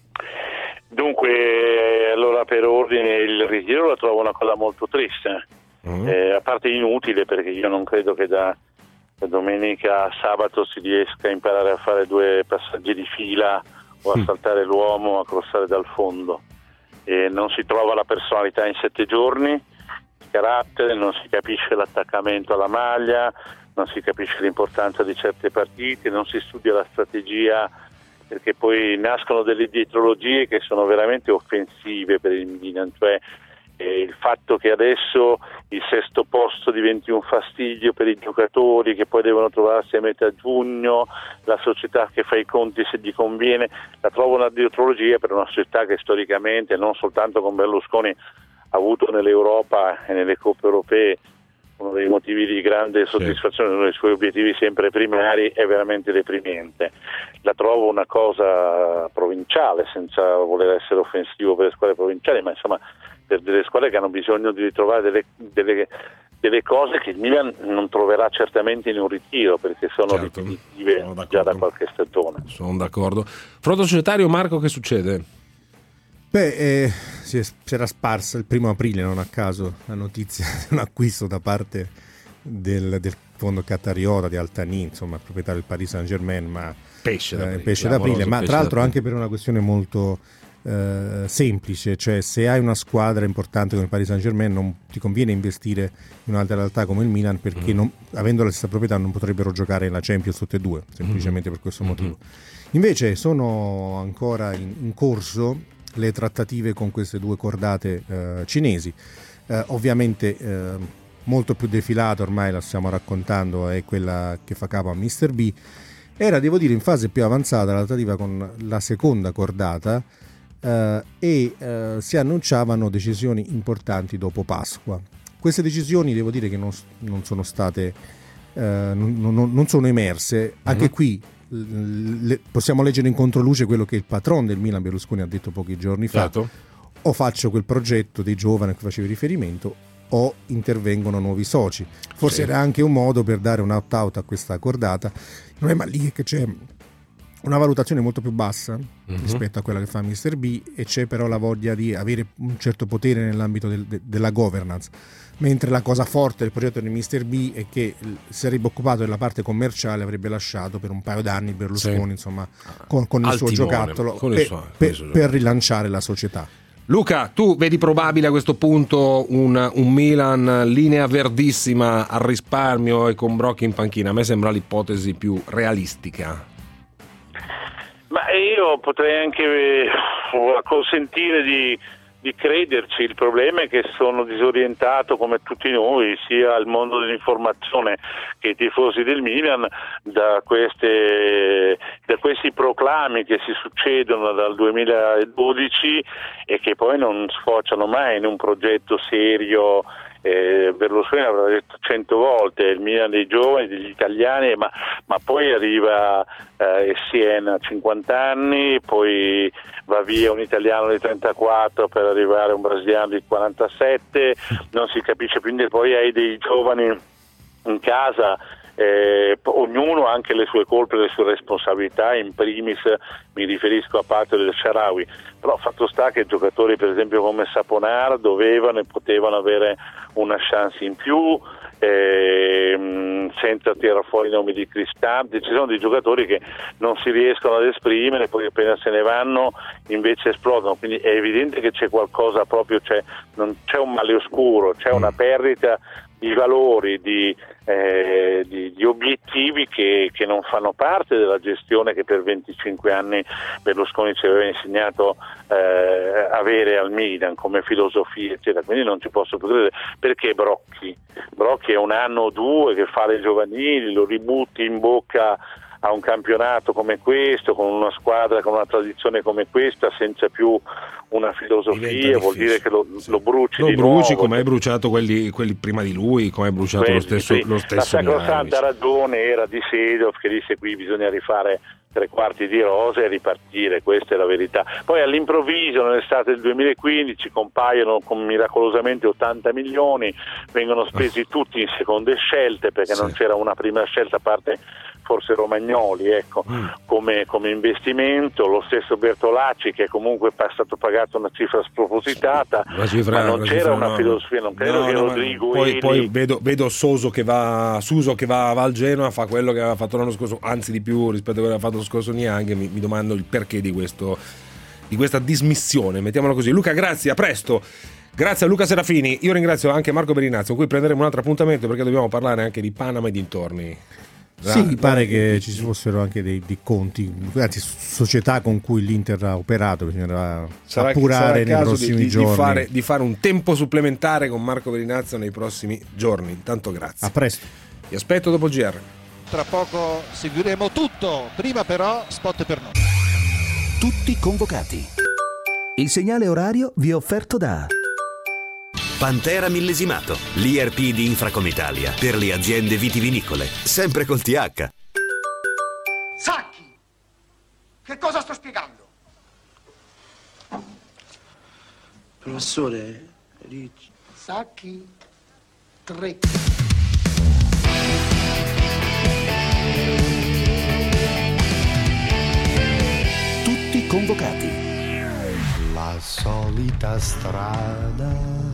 Dunque, allora per ordine, il ritiro lo trovo una cosa molto triste, a parte inutile, perché io non credo che da domenica a sabato si riesca a imparare a fare 2 passaggi di fila o a saltare l'uomo o a crossare dal fondo. Non si trova la personalità in 7 giorni, il carattere, non si capisce l'attaccamento alla maglia, non si capisce l'importanza di certe partite, non si studia la strategia, perché poi nascono delle dietrologie che sono veramente offensive per il Milan, cioè il fatto che adesso il 6° posto diventi un fastidio per i giocatori che poi devono trovarsi a metà giugno, la società che fa i conti se gli conviene, la trovo una dietrologia per una società che storicamente, non soltanto con Berlusconi, ha avuto nell'Europa e nelle coppe europee uno dei motivi di grande soddisfazione, uno dei suoi obiettivi sempre primari, è veramente deprimente. La trovo una cosa provinciale, senza voler essere offensivo per le squadre provinciali, ma insomma per delle squadre che hanno bisogno di ritrovare delle cose che il Milan non troverà certamente in un ritiro, perché sono ripetitive già da qualche stagione. Sono d'accordo. Fronte societario, Marco, che succede? Si era sparsa il 1 aprile, non a caso, la notizia di un acquisto da parte del fondo qatariota di Al-Thani, insomma proprietario del Paris Saint-Germain, ma pesce d'aprile, ma tra l'altro anche per una questione molto semplice, cioè se hai una squadra importante come il Paris Saint-Germain non ti conviene investire in un'altra realtà come il Milan, perché avendo la stessa proprietà non potrebbero giocare nella Champions tutte e due, semplicemente per questo motivo. Invece sono ancora in corso le trattative con queste 2 cordate cinesi. Ovviamente molto più defilata, ormai la stiamo raccontando, è quella che fa capo a Mr. B. Era, devo dire, in fase più avanzata la trattativa con la seconda cordata, e si annunciavano decisioni importanti dopo Pasqua. Queste decisioni, devo dire, che non sono state non sono emerse. Anche qui possiamo leggere in controluce quello che il patron del Milan, Berlusconi, ha detto pochi giorni fa: o faccio quel progetto dei giovani a cui facevi riferimento, o intervengono nuovi soci. Forse era anche un modo per dare un opt-out a questa cordata. Il problema lì è che c'è una valutazione molto più bassa rispetto a quella che fa Mr. B, e c'è però la voglia di avere un certo potere nell'ambito della governance, mentre la cosa forte del progetto di Mr. B è che sarebbe occupato della parte commerciale, avrebbe lasciato per un paio d'anni Berlusconi, insomma, con il suo giocattolo per rilanciare la società. Luca, tu vedi probabile a questo punto un Milan linea verdissima al risparmio e con Brocchi in panchina? A me sembra l'ipotesi più realistica. Ma io potrei anche consentire di crederci. Il problema è che sono disorientato, come tutti noi, sia il mondo dell'informazione che i tifosi del Milan, da questi proclami che si succedono dal 2012 e che poi non sfociano mai in un progetto serio Berlusconi avrà detto 100 volte il Milan dei giovani, degli italiani, ma poi arriva Essien a 50 anni, poi va via un italiano di 34 per arrivare a un brasiliano di 47, non si capisce, quindi poi hai dei giovani in casa, ognuno ha anche le sue colpe e le sue responsabilità, in primis mi riferisco a Patto del Shaarawy, però fatto sta che giocatori per esempio come Saponar dovevano e potevano avere una chance in più, senza tirare fuori i nomi di Cristante. Ci sono dei giocatori che non si riescono ad esprimere, poi appena se ne vanno invece esplodono, quindi è evidente che c'è qualcosa proprio, non c'è un male oscuro, c'è una perdita di valori, di obiettivi che non fanno parte della gestione che per 25 anni Berlusconi ci aveva insegnato avere al Milan come filosofia, eccetera. Quindi non ci posso più credere. Perché Brocchi è un anno o due che fa le giovanili, lo ributti in bocca a un campionato come questo, con una squadra con una tradizione come questa, senza più una filosofia, vuol dire che lo bruci di nuovo. Lo bruci come hai bruciato quelli prima di lui, come hai bruciato lo stesso La sacrosanta ragione era di Seedorf che disse: qui bisogna rifare 3/4 di rosa e ripartire, questa è la verità. Poi all'improvviso nell'estate del 2015 compaiono miracolosamente 80 milioni, vengono spesi tutti in seconde scelte perché non c'era una prima scelta, a parte forse Romagnoli, ecco, come investimento. Lo stesso Bertolacci, che comunque è stato pagato una cifra spropositata, ma non c'era una filosofia, non credo che Rodrigo poi vedo Suso che va al Genoa, fa quello che aveva fatto l'anno scorso, anzi di più rispetto a quello che aveva fatto lo scorso neanche. Mi domando il perché di questa dismissione, mettiamola così. Luca, grazie, a presto. Grazie a Luca Serafini. Io ringrazio anche Marco Berinazzi, con cui prenderemo un altro appuntamento perché dobbiamo parlare anche di Panama e dintorni. Sì, pare che ci fossero anche dei conti, anzi società con cui l'Inter ha operato, bisognerà appurare nei prossimi giorni. Di fare un tempo supplementare con Marco Berinazzo nei prossimi giorni. Intanto grazie. A presto. Vi aspetto dopo il GR. Tra poco seguiremo tutto, prima però spot per noi. Tutti convocati. Il segnale orario vi è offerto da Pantera Millesimato, l'IRP di Infracom Italia per le aziende vitivinicole, sempre col TH. Sacchi! Che cosa sto spiegando? Professore, Sacchi 3. Tutti convocati. La solita strada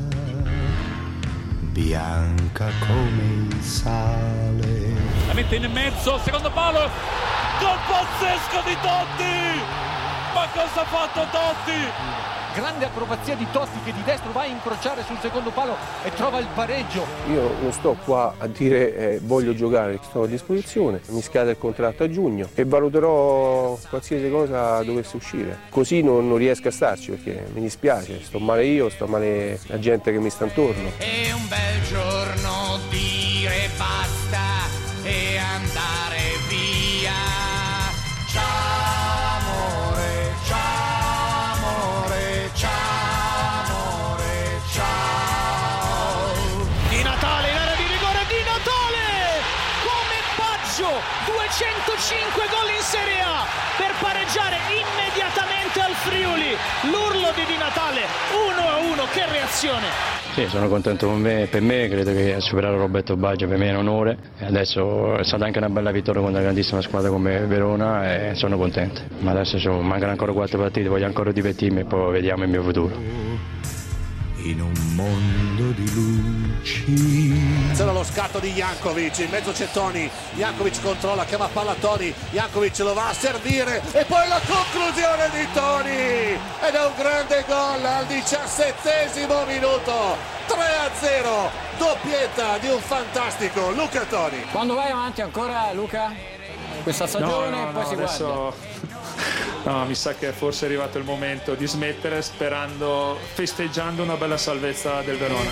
bianca come il sale. La mette in mezzo, secondo palo, gol pazzesco di Totti! Ma cosa ha fatto Totti? Grande acrobazia di Totti che di destro va a incrociare sul secondo palo e trova il pareggio. Io non sto qua a dire voglio giocare, sto a disposizione, mi scade il contratto a giugno e valuterò qualsiasi cosa dovesse uscire. Così non riesco a starci perché mi dispiace, sto male io, sto male la gente che mi sta intorno. È un bel giorno dire basta e andare via. Ciao amore, ciao amore, ciao amore, ciao. Di Natale in area di rigore, Di Natale! Come Baggio, 205 gol in Serie A per pareggiare immediatamente al Friuli. L'urlo di Di Natale, 1-1, che reazione! Sì, sono contento per me, credo che superare Roberto Baggio per me è un onore. E adesso è stata anche una bella vittoria con una grandissima squadra come Verona e sono contento. Ma adesso mancano ancora 4 partite, voglio ancora divertirmi e poi vediamo il mio futuro. In un mondo di luci. C'era lo scatto di Jankovic, in mezzo c'è Toni, Jankovic controlla, chiama palla Toni, Jankovic lo va a servire e poi la conclusione di Toni ed è un grande gol al 17° minuto, 3-0, doppietta di un fantastico Luca Toni. Quando vai avanti ancora Luca? Questa stagione poi si guarda. No, mi sa che forse è arrivato il momento di smettere festeggiando una bella salvezza del Verona.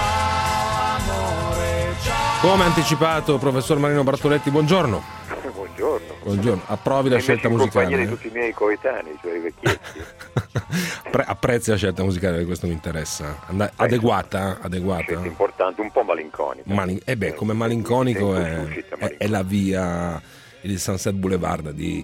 Come anticipato, professor Marino Bartoletti, buongiorno. Buongiorno. Approvi la scelta musicale? In compagnia di tutti i miei coetanei, cioè i vecchietti. Apprezzi la scelta musicale, questo mi interessa. Adeguata? Scelta importante, un po' malinconica. Come malinconico è la via, il Sunset Boulevard di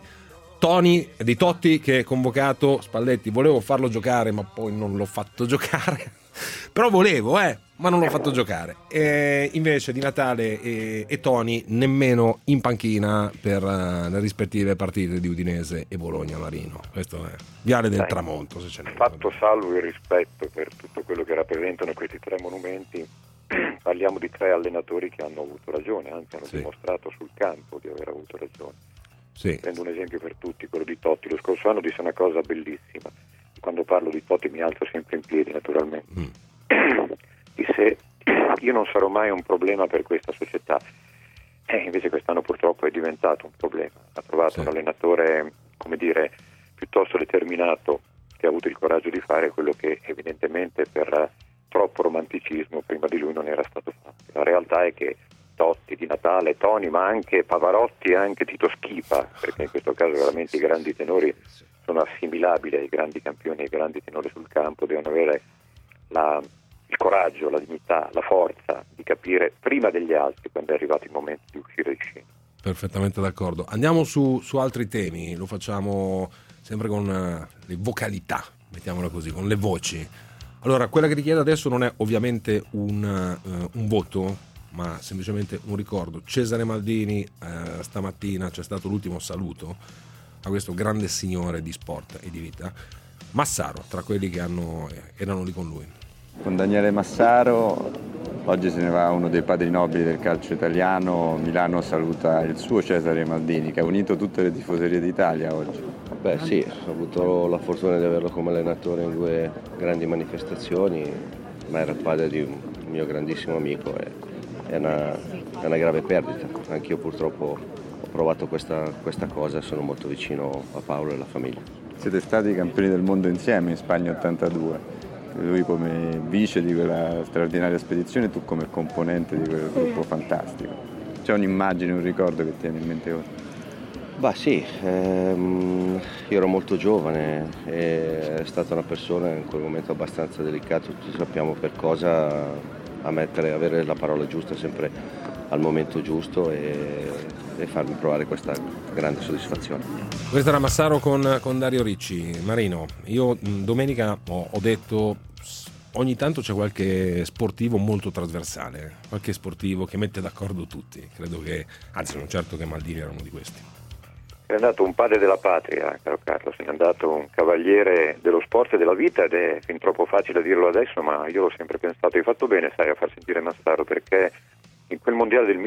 Totti, che è convocato. Spalletti, volevo farlo giocare ma poi non l'ho fatto giocare. Però volevo, ma non l'ho fatto giocare. Invece Di Natale e Toni nemmeno in panchina per le rispettive partite di Udinese e Bologna Marino. Questo è Viale del Tramonto, se ce n'è. Fatto salvo il rispetto per tutto quello che rappresentano questi tre monumenti, parliamo di tre allenatori che hanno avuto ragione, anzi hanno dimostrato sul campo di aver avuto ragione. Prendo un esempio per tutti, quello di Totti. Lo scorso anno disse una cosa bellissima. Quando parlo di Totti mi alzo sempre in piedi, naturalmente. Disse: io non sarò mai un problema per questa società. Invece quest'anno purtroppo è diventato un problema. Ha trovato un allenatore, come dire, piuttosto determinato, che ha avuto il coraggio di fare quello che evidentemente per troppo romanticismo prima di lui non era stato fatto. La realtà è che Totti, Di Natale, Toni, ma anche Pavarotti e anche Tito Schipa, perché in questo caso veramente i grandi tenori sono assimilabili ai grandi campioni e ai grandi tenori sul campo, devono avere il coraggio, la dignità, la forza di capire prima degli altri quando è arrivato il momento di uscire di scena. Perfettamente d'accordo. Andiamo su altri temi, lo facciamo sempre con le vocalità, mettiamola così, con le voci. Allora, quella che ti chiedo adesso non è ovviamente un voto, ma semplicemente un ricordo. Cesare Maldini, stamattina c'è stato l'ultimo saluto a questo grande signore di sport e di vita. Massaro, tra quelli che erano lì con lui. Con Daniele Massaro oggi se ne va uno dei padri nobili del calcio italiano. Milano saluta il suo Cesare Maldini, che ha unito tutte le tifoserie d'Italia oggi. Beh sì, ho avuto la fortuna di averlo come allenatore in 2 grandi manifestazioni, ma era il padre di un mio grandissimo amico e è una grave perdita. Anch'io purtroppo ho provato questa cosa, sono molto vicino a Paolo e alla famiglia. Siete stati campioni del mondo insieme in Spagna 82. Lui come vice di quella straordinaria spedizione, tu come componente di quel gruppo fantastico. C'è un'immagine, un ricordo che tieni in mente ora? Bah sì, io ero molto giovane e è stata una persona in quel momento abbastanza delicato, tutti sappiamo per cosa, avere la parola giusta sempre al momento giusto e farmi provare questa grande soddisfazione. Questo era Massaro con Dario Ricci. Marino, io domenica ho detto ogni tanto c'è qualche sportivo molto trasversale, qualche sportivo che mette d'accordo tutti. Credo che, anzi non certo che Maldini era uno di questi. Se n'è andato un padre della patria, caro Carlo, se n'è andato un cavaliere dello sport e della vita, ed è fin troppo facile dirlo adesso, ma io l'ho sempre pensato. Hai fatto bene, sai, a far sentire Massaro, perché in quel mondiale del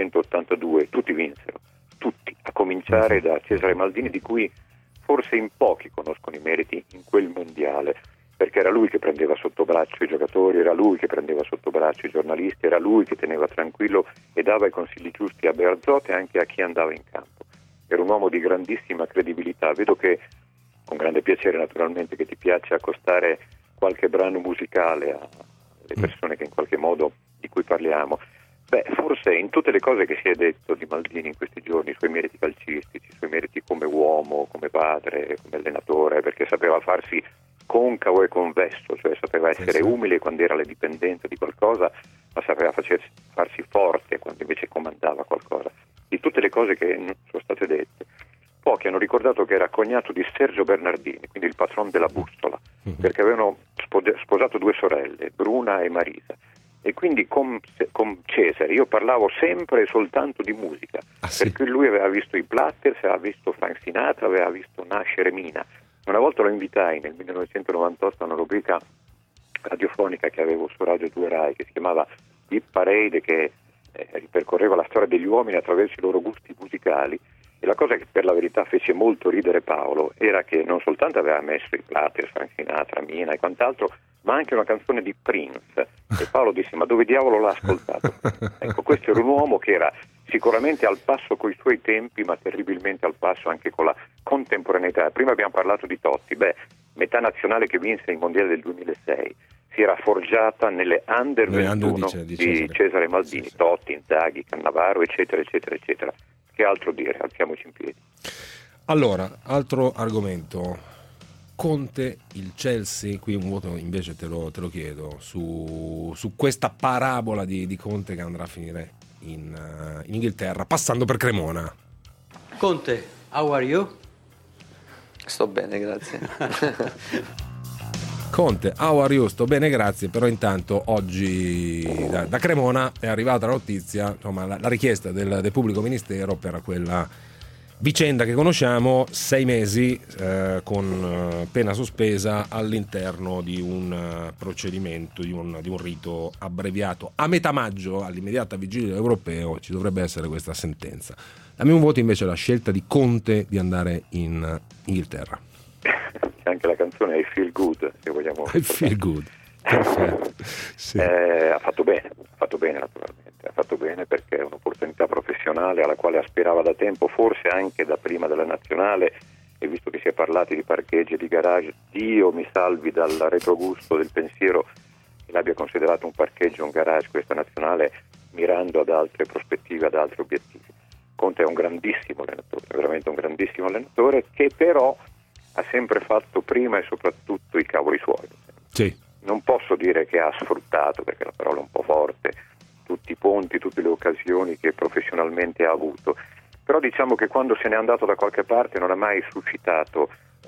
1982 tutti vinsero, tutti, a cominciare da Cesare Maldini, di cui forse in pochi conoscono i meriti in quel mondiale, perché era lui che prendeva sotto braccio i giocatori, era lui che prendeva sotto braccio i giornalisti, era lui che teneva tranquillo e dava i consigli giusti a Bearzot e anche a chi andava in campo. Era un uomo di grandissima credibilità. Vedo che, con grande piacere naturalmente, che ti piace accostare qualche brano musicale alle persone che in qualche modo di cui parliamo. Beh, forse in tutte le cose che si è detto di Maldini in questi giorni, i suoi meriti calcistici, i suoi meriti come uomo, come padre, come allenatore, perché sapeva farsi concavo e convesso, cioè sapeva essere umile quando era alle dipendenze di qualcosa, ma sapeva farsi forte quando invece comandava qualcosa. Di tutte le cose che sono state dette, pochi hanno ricordato che era cognato di Sergio Bernardini, quindi il patron della Bussola, perché avevano sposato 2 sorelle, Bruna e Marisa, e quindi con Cesare io parlavo sempre e soltanto di musica, perché lui aveva visto i Platters, aveva visto Frank Sinatra, aveva visto nascere Mina. Una volta lo invitai nel 1998 a una rubrica radiofonica che avevo su Radio 2 Rai, che si chiamava Hit Parade, che ripercorreva la storia degli uomini attraverso i loro gusti musicali, e la cosa che per la verità fece molto ridere Paolo era che non soltanto aveva messo i Platters, Frank Sinatra, Mina e quant'altro, ma anche una canzone di Prince, e Paolo disse: ma dove diavolo l'ha ascoltato? Ecco, questo era un uomo che era sicuramente al passo coi suoi tempi, ma terribilmente al passo anche con la contemporaneità. Prima abbiamo parlato di Totti, metà nazionale che vinse il mondiale del 2006 si era forgiata nelle Under 21 di Cesare Maldini, Totti, Inzaghi, Cannavaro, eccetera, eccetera, eccetera. Che altro dire? Alziamoci in piedi. Allora, altro argomento. Conte, il Chelsea, qui un voto invece te lo chiedo su questa parabola di Conte che andrà a finire in Inghilterra, passando per Cremona. Conte, how are you? Sto bene, grazie. Conte, how are you? Sto bene, grazie. Però intanto oggi da Cremona è arrivata la notizia, insomma la richiesta del pubblico ministero per quella vicenda che conosciamo, 6 mesi con pena sospesa all'interno di un procedimento, di un rito abbreviato. A metà maggio, all'immediata vigilia europeo, ci dovrebbe essere questa sentenza. A me un voto invece la scelta di Conte di andare in Inghilterra. C'è anche la canzone I Feel Good, se vogliamo. I Feel Good, perfetto. Sì. Ha fatto bene naturalmente, ha fatto bene perché è un'opportunità professionale alla quale aspirava da tempo, forse anche da prima della nazionale, e visto che si è parlato di parcheggi e di garage, Dio mi salvi dal retrogusto del pensiero che l'abbia considerato un parcheggio, un garage questa nazionale, mirando ad altre prospettive, ad altri obiettivi. Conte è un grandissimo allenatore, veramente un grandissimo allenatore, che però ha sempre fatto prima e soprattutto i cavoli suoi. Sì. Non posso dire che ha sfruttato, perché la parola è un po' forte, tutti i ponti, tutte le occasioni che professionalmente ha avuto, però diciamo che quando se n'è andato da qualche parte non ha mai suscitato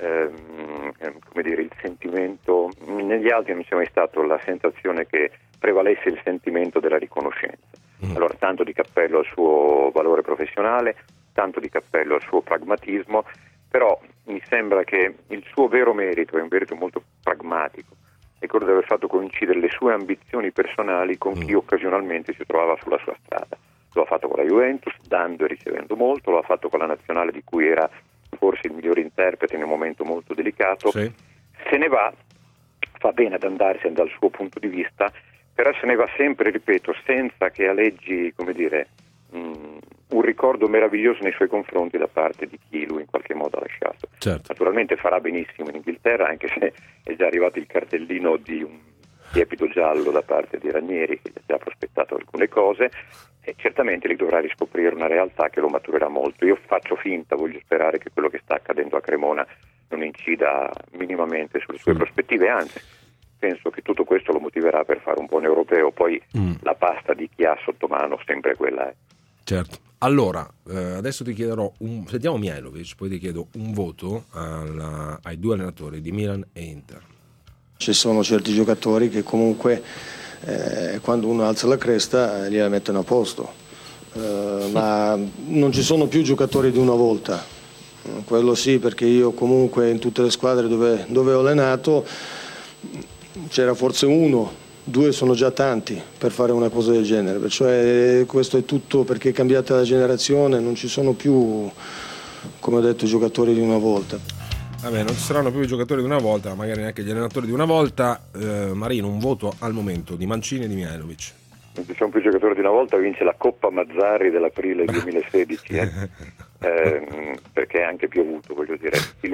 il sentimento, negli altri non c'è mai stato la sensazione che prevalesse il sentimento della riconoscenza. Allora, tanto di cappello al suo valore professionale, tanto di cappello al suo pragmatismo, però mi sembra che il suo vero merito è un merito molto pragmatico, è quello di aver fatto coincidere le sue ambizioni personali con chi occasionalmente si trovava sulla sua strada. Lo ha fatto con la Juventus, dando e ricevendo molto, lo ha fatto con la nazionale di cui era forse il migliore interprete in un momento molto delicato. Sì. Se ne va, fa bene ad andarsene dal suo punto di vista, però se ne va sempre, ripeto, senza che aleggi, un ricordo meraviglioso nei suoi confronti da parte di chi lui in qualche modo ha lasciato. Certo. Naturalmente farà benissimo in Inghilterra, anche se è già arrivato il cartellino di un tiepido giallo da parte di Ranieri, che gli ha già prospettato alcune cose, e certamente lì dovrà riscoprire una realtà che lo maturerà molto. Io faccio finta, voglio sperare che quello che sta accadendo a Cremona non incida minimamente sulle sue prospettive, anzi penso che tutto questo lo motiverà per fare un buon europeo. Poi la pasta di chi ha sotto mano sempre quella è. Certo. Allora, adesso ti chiederò, sentiamo Mihajlovic, poi ti chiedo un voto ai due allenatori di Milan e Inter. Ci sono certi giocatori che comunque quando uno alza la cresta gliela mettono a posto, ma non ci sono più giocatori di una volta, quello sì, perché io comunque in tutte le squadre dove ho allenato c'era forse uno, 2 sono già tanti per fare una cosa del genere, perciò questo è tutto perché è cambiata la generazione, non ci sono più, come ho detto, giocatori di una volta. Vabbè, non ci saranno più i giocatori di una volta, magari neanche gli allenatori di una volta. Marino, un voto al momento di Mancini e di Mihajlovic. Non ci sono più giocatori di una volta, vince la Coppa Mazzarri dell'aprile 2016, perché è anche piovuto, voglio dire. Il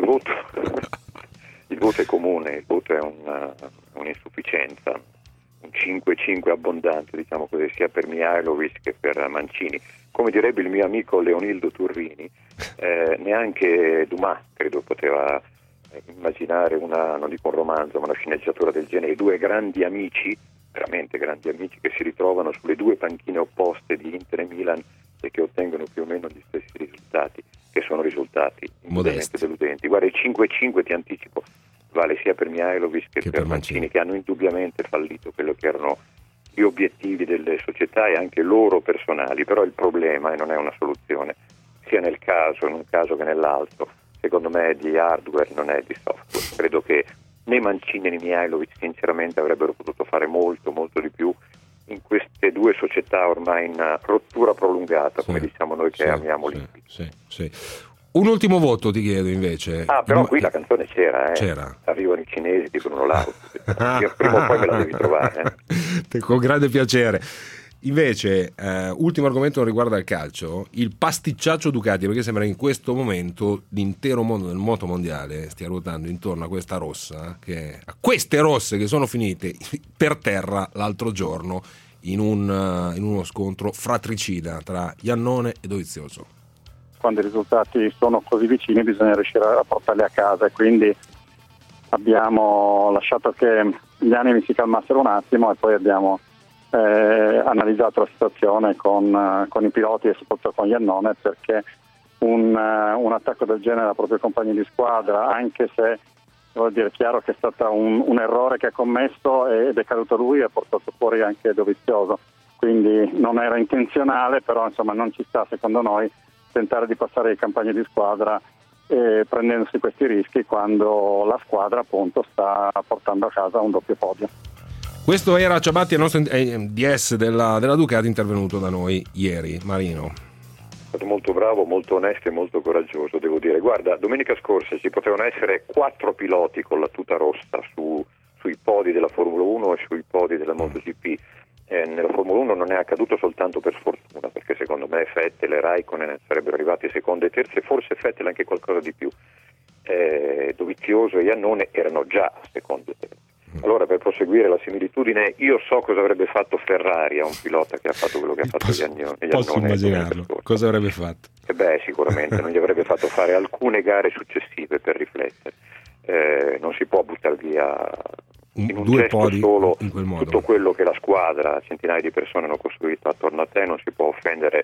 voto è comune, il voto è un'insufficienza, un 5-5 abbondante, diciamo così, sia per Mihajlovic che per Mancini. Come direbbe il mio amico Leonildo Turrini, neanche Dumas credo poteva immaginare non dico un romanzo, ma una sceneggiatura del genere. 2 grandi amici, veramente grandi amici, che si ritrovano sulle 2 panchine opposte di Inter e Milan e che ottengono più o meno gli stessi risultati, che sono risultati indubbiamente deludenti. Guarda, il 5-5, ti anticipo, vale sia per Mihajlovic che per Mancini, che hanno indubbiamente fallito quello che erano gli obiettivi delle società e anche loro personali. Però il problema, e non è una soluzione, sia in un caso che nell'altro, secondo me è di hardware, non è di software. Credo che né Mancini né Mihajlovic sinceramente avrebbero potuto fare molto di più in queste 2 società ormai in rottura prolungata, come diciamo noi che amiamo l'Olimpico. Sì. Un ultimo voto ti chiedo invece. Però qui la canzone c'era. C'era. Arrivano i cinesi di Bruno Lauti. Prima o poi me la devi trovare. Con grande piacere. Invece, ultimo argomento riguarda il calcio, il pasticciaccio Ducati, perché sembra che in questo momento l'intero mondo del moto mondiale stia ruotando intorno a questa a queste rosse che sono finite per terra l'altro giorno in uno scontro fratricida tra Iannone e Dovizioso. quando i risultati sono così vicini bisogna riuscire a portarli a casa, e quindi abbiamo lasciato che gli animi si calmassero un attimo e poi abbiamo analizzato la situazione con i piloti e soprattutto con Iannone, perché un attacco del genere ai propri compagni di squadra, anche se vuol dire chiaro che è stato un errore che ha commesso ed è caduto lui, ha portato fuori anche Dovizioso, quindi non era intenzionale, però insomma non ci sta secondo noi tentare di passare i compagni di squadra prendendosi questi rischi quando la squadra appunto sta portando a casa un doppio podio. Questo era Ciabatti, il nostro DS della Ducati, intervenuto da noi ieri. Marino. È stato molto bravo, molto onesto e molto coraggioso, devo dire. Guarda, domenica scorsa ci potevano essere 4 piloti con la tuta rossa sui podi della Formula 1 e sui podi della MotoGP. Nella Formula 1 non è accaduto soltanto per sfortuna, perché secondo me Vettel e Raikkonen sarebbero arrivati seconde e terze, forse Vettel anche qualcosa di più. Dovizioso e Iannone erano già secondo e terze. Allora, per proseguire la similitudine, io so cosa avrebbe fatto Ferrari a un pilota che ha fatto quello che ha fatto Iannone. Posso immaginarlo. Cosa avrebbe fatto? Sicuramente non gli avrebbe fatto fare alcune gare successive per riflettere. Non si può buttare via in un due gesto podi solo in quel modo. Tutto quello che la squadra, centinaia di persone hanno costruito attorno a te. Non si può offendere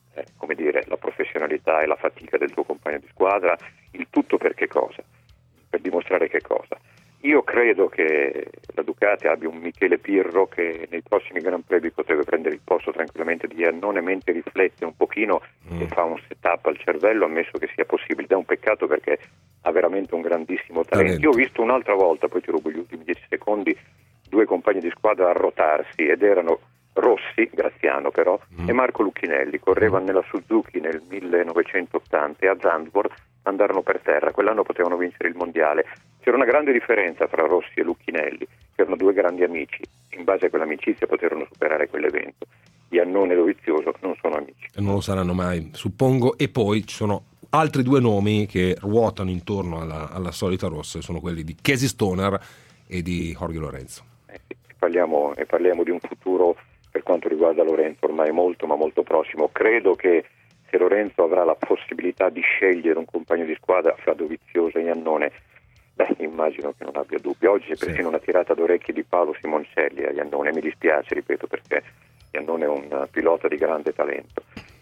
la professionalità e la fatica del tuo compagno di squadra. Il tutto per che cosa? Per dimostrare che cosa? Io credo che la Ducati abbia un Michele Pirro che nei prossimi Gran Premi potrebbe prendere il posto tranquillamente di Iannone, mentre riflette un pochino e fa un setup al cervello, ammesso che sia possibile. Ed è un peccato perché ha veramente un grandissimo talento. Io ho visto un'altra volta, poi ti rubo gli ultimi 10 secondi, 2 compagni di squadra arrotarsi, ed erano Rossi, Graziano però, e Marco Lucchinelli. Correvano nella Suzuki nel 1980 e a Zandvoort andarono per terra. Quell'anno potevano vincere il mondiale. C'era una grande differenza tra Rossi e Lucchinelli, che erano 2 grandi amici. In base a quell'amicizia poterono superare quell'evento. Iannone e Dovizioso non sono amici. E non lo saranno mai, suppongo. E poi ci sono altri 2 nomi che ruotano intorno alla solita rossa, sono quelli di Casey Stoner e di Jorge Lorenzo. Parliamo di un futuro, per quanto riguarda Lorenzo, ormai molto ma molto prossimo. Credo che se Lorenzo avrà la possibilità di scegliere un compagno di squadra fra Dovizioso e Iannone, immagino che non abbia dubbi. Oggi c'è persino una tirata d'orecchie di Paolo Simoncelli a Iannone. Mi dispiace, ripeto, perché Iannone è un pilota di grande talento.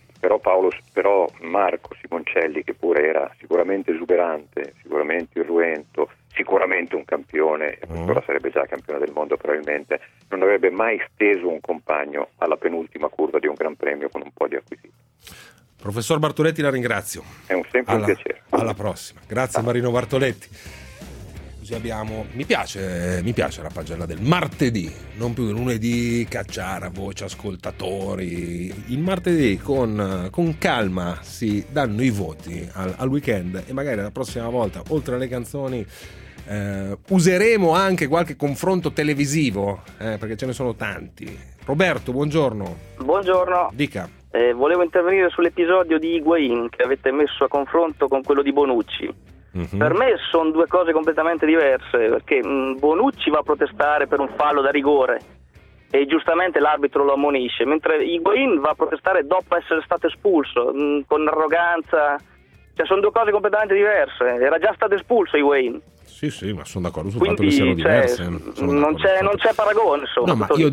Però Marco Simoncelli, che pure era sicuramente esuberante, sicuramente irruento, sicuramente un campione, ora sarebbe già campione del mondo probabilmente, non avrebbe mai steso un compagno alla penultima curva di un Gran Premio con un podio acquisito. Professor Bartoletti, la ringrazio. È sempre un piacere. Alla prossima. Grazie Marino Bartoletti. Così mi piace la pagella del martedì, non più il lunedì cacciare a voce ascoltatori. Il martedì con calma si danno i voti al weekend, e magari la prossima volta, oltre alle canzoni, useremo anche qualche confronto televisivo, perché ce ne sono tanti. Roberto, buongiorno. Buongiorno. Dica. Volevo intervenire sull'episodio di Higuaín che avete messo a confronto con quello di Bonucci. Per me sono 2 cose completamente diverse, perché Bonucci va a protestare per un fallo da rigore e giustamente l'arbitro lo ammonisce, mentre Higuaín va a protestare dopo essere stato espulso, con arroganza. Cioè sono 2 cose completamente diverse. Era già stato espulso Higuaín. Sì, ma sono d'accordo sul fatto che siano diverse. Non c'è paragone, insomma. No, ma io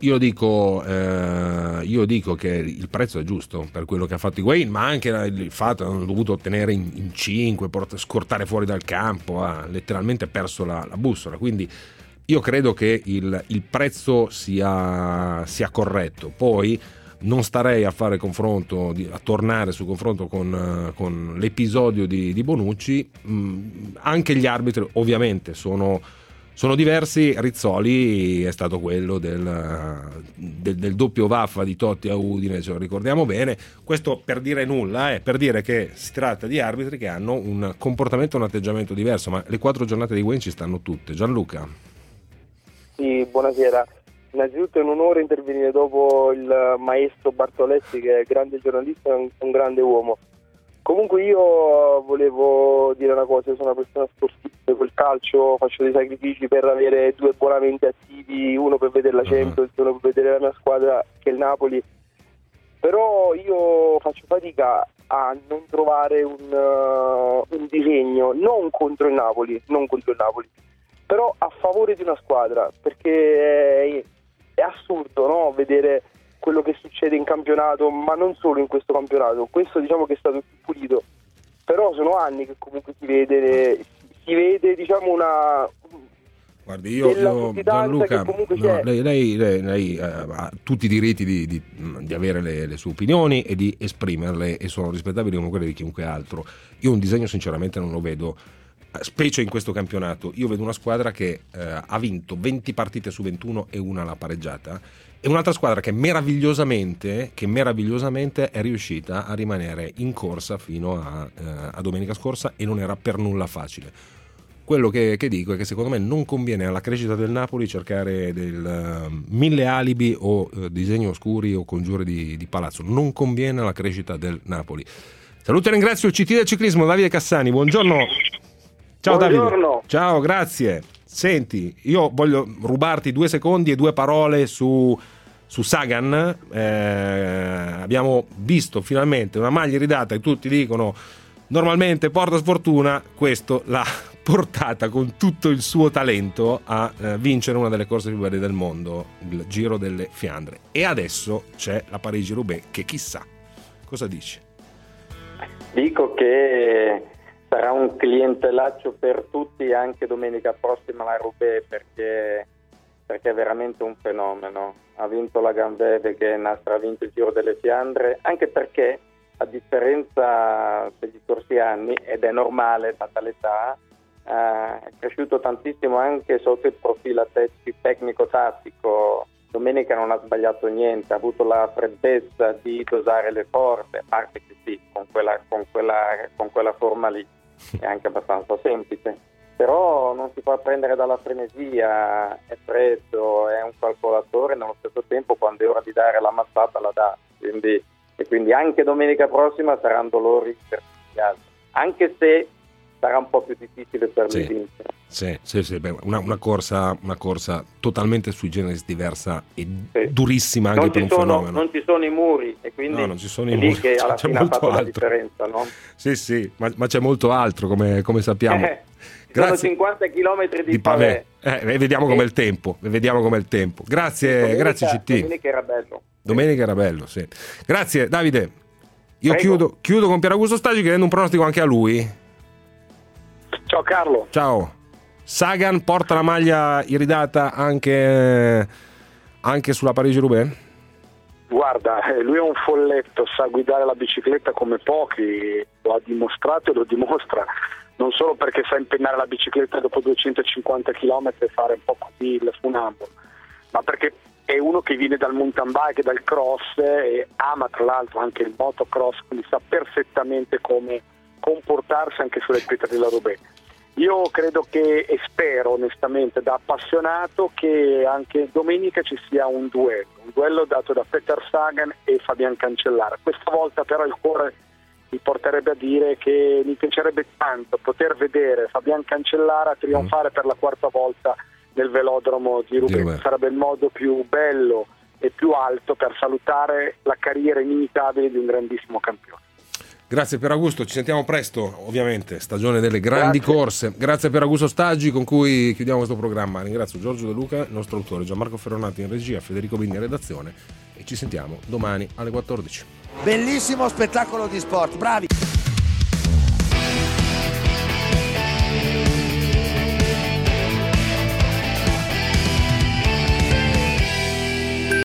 dico che il prezzo è giusto per quello che ha fatto Higuaín, ma anche il fatto che hanno dovuto ottenere in 5, scortare fuori dal campo, ha letteralmente perso la bussola. Quindi io credo che il prezzo sia corretto. Poi non starei a fare confronto, a tornare sul confronto con l'episodio di Bonucci. Anche gli arbitri ovviamente sono diversi. Rizzoli è stato quello del doppio vaffa di Totti a Udine, ce lo ricordiamo bene. Questo per dire nulla, per dire che si tratta di arbitri che hanno un comportamento, un atteggiamento diverso, ma le 4 giornate di Higuaín ci stanno tutte. Gianluca. Sì, buonasera. Innanzitutto è un onore intervenire dopo il maestro Bartoletti, che è grande giornalista e un grande uomo. Comunque io volevo dire una cosa: io sono una persona sportiva, col calcio faccio dei sacrifici per avere 2 abbonamenti attivi, uno per vedere la Champions, uno per vedere la mia squadra che è il Napoli, però io faccio fatica a non trovare un disegno, non contro il Napoli, però a favore di una squadra, perché è assurdo, no? Vedere quello che succede in campionato, ma non solo in questo campionato. Questo diciamo che è stato più pulito, però sono anni che comunque si vede diciamo una... Guardi, io Gianluca, no, lei ha tutti i diritti di avere le sue opinioni e di esprimerle, e sono rispettabili come quelle di chiunque altro. Io un disegno sinceramente non lo vedo, specie in questo campionato. Io vedo una squadra che ha vinto 20 partite su 21 e una l'ha pareggiata, e un'altra squadra che meravigliosamente è riuscita a rimanere in corsa fino a domenica scorsa, e non era per nulla facile. Quello che dico è che secondo me non conviene alla crescita del Napoli cercare mille alibi o disegni oscuri o congiure di palazzo. Non conviene alla crescita del Napoli. Saluto e ringrazio il CT del ciclismo, Davide Cassani. Buongiorno. Ciao Buongiorno. Davide. Ciao, grazie. Senti, io voglio rubarti 2 secondi e 2 parole su Sagan. Abbiamo visto finalmente una maglia iridata che tutti dicono normalmente porta sfortuna, questo l'ha portata con tutto il suo talento a vincere una delle corse più belle del mondo, il Giro delle Fiandre, e adesso c'è la Parigi-Roubaix che chissà. Cosa dici? Dico che sarà un clientellaccio per tutti anche domenica prossima la Roubaix, perché è veramente un fenomeno. Ha vinto la Gambeve, che ha vinto il Giro delle Fiandre, anche perché a differenza degli scorsi anni, ed è normale data l'età, è cresciuto tantissimo anche sotto il profilo tecnico-tattico. Domenica non ha sbagliato niente, ha avuto la freddezza di dosare le forze, a parte che sì, con quella forma lì è anche abbastanza semplice, però non si può prendere dalla frenesia, è freddo, è un calcolatore, nello stesso tempo quando è ora di dare la mazzata la dà, quindi anche domenica prossima saranno dolori per tutti gli altri, anche se sarà un po' più difficile per lui vincere. Sì, beh, una corsa totalmente sui generis, diversa e durissima anche per un fenomeno. Non ci sono i muri, e quindi non ci sono è i lì muri. che alla C'è fine ha molto fatto la altro. differenza, no? Sì, ma c'è molto altro, come sappiamo. Sono 50 km di pavé. Vediamo com'è il tempo. Grazie, grazie CT. Domenica era bello, sì. Grazie Davide. Io chiudo con Pier Augusto Stagi, chiedendo un pronostico anche a lui. Ciao Carlo. Ciao. Sagan porta la maglia iridata anche sulla Parigi-Roubaix? Guarda, lui è un folletto, sa guidare la bicicletta come pochi, lo ha dimostrato e lo dimostra, non solo perché sa impennare la bicicletta dopo 250 km e fare un po' così il funambolo, ma perché è uno che viene dal mountain bike e dal cross e ama tra l'altro anche il motocross, quindi sa perfettamente come comportarsi anche sulle pietre della Roubaix. Io credo che, e spero onestamente da appassionato, che anche domenica ci sia un duello dato da Peter Sagan e Fabian Cancellara. Questa volta però il cuore mi porterebbe a dire che mi piacerebbe tanto poter vedere Fabian Cancellara trionfare per la 4ª volta nel velodromo di Roubaix. Sarebbe il modo più bello e più alto per salutare la carriera inimitabile di un grandissimo campione. Grazie per Augusto, ci sentiamo presto, ovviamente, stagione delle grandi corse. Grazie per Augusto Staggi, con cui chiudiamo questo programma. Ringrazio Giorgio De Luca, il nostro autore, Gianmarco Ferronati in regia, Federico Bindi in redazione, e ci sentiamo domani alle 14. Bellissimo spettacolo di sport, bravi!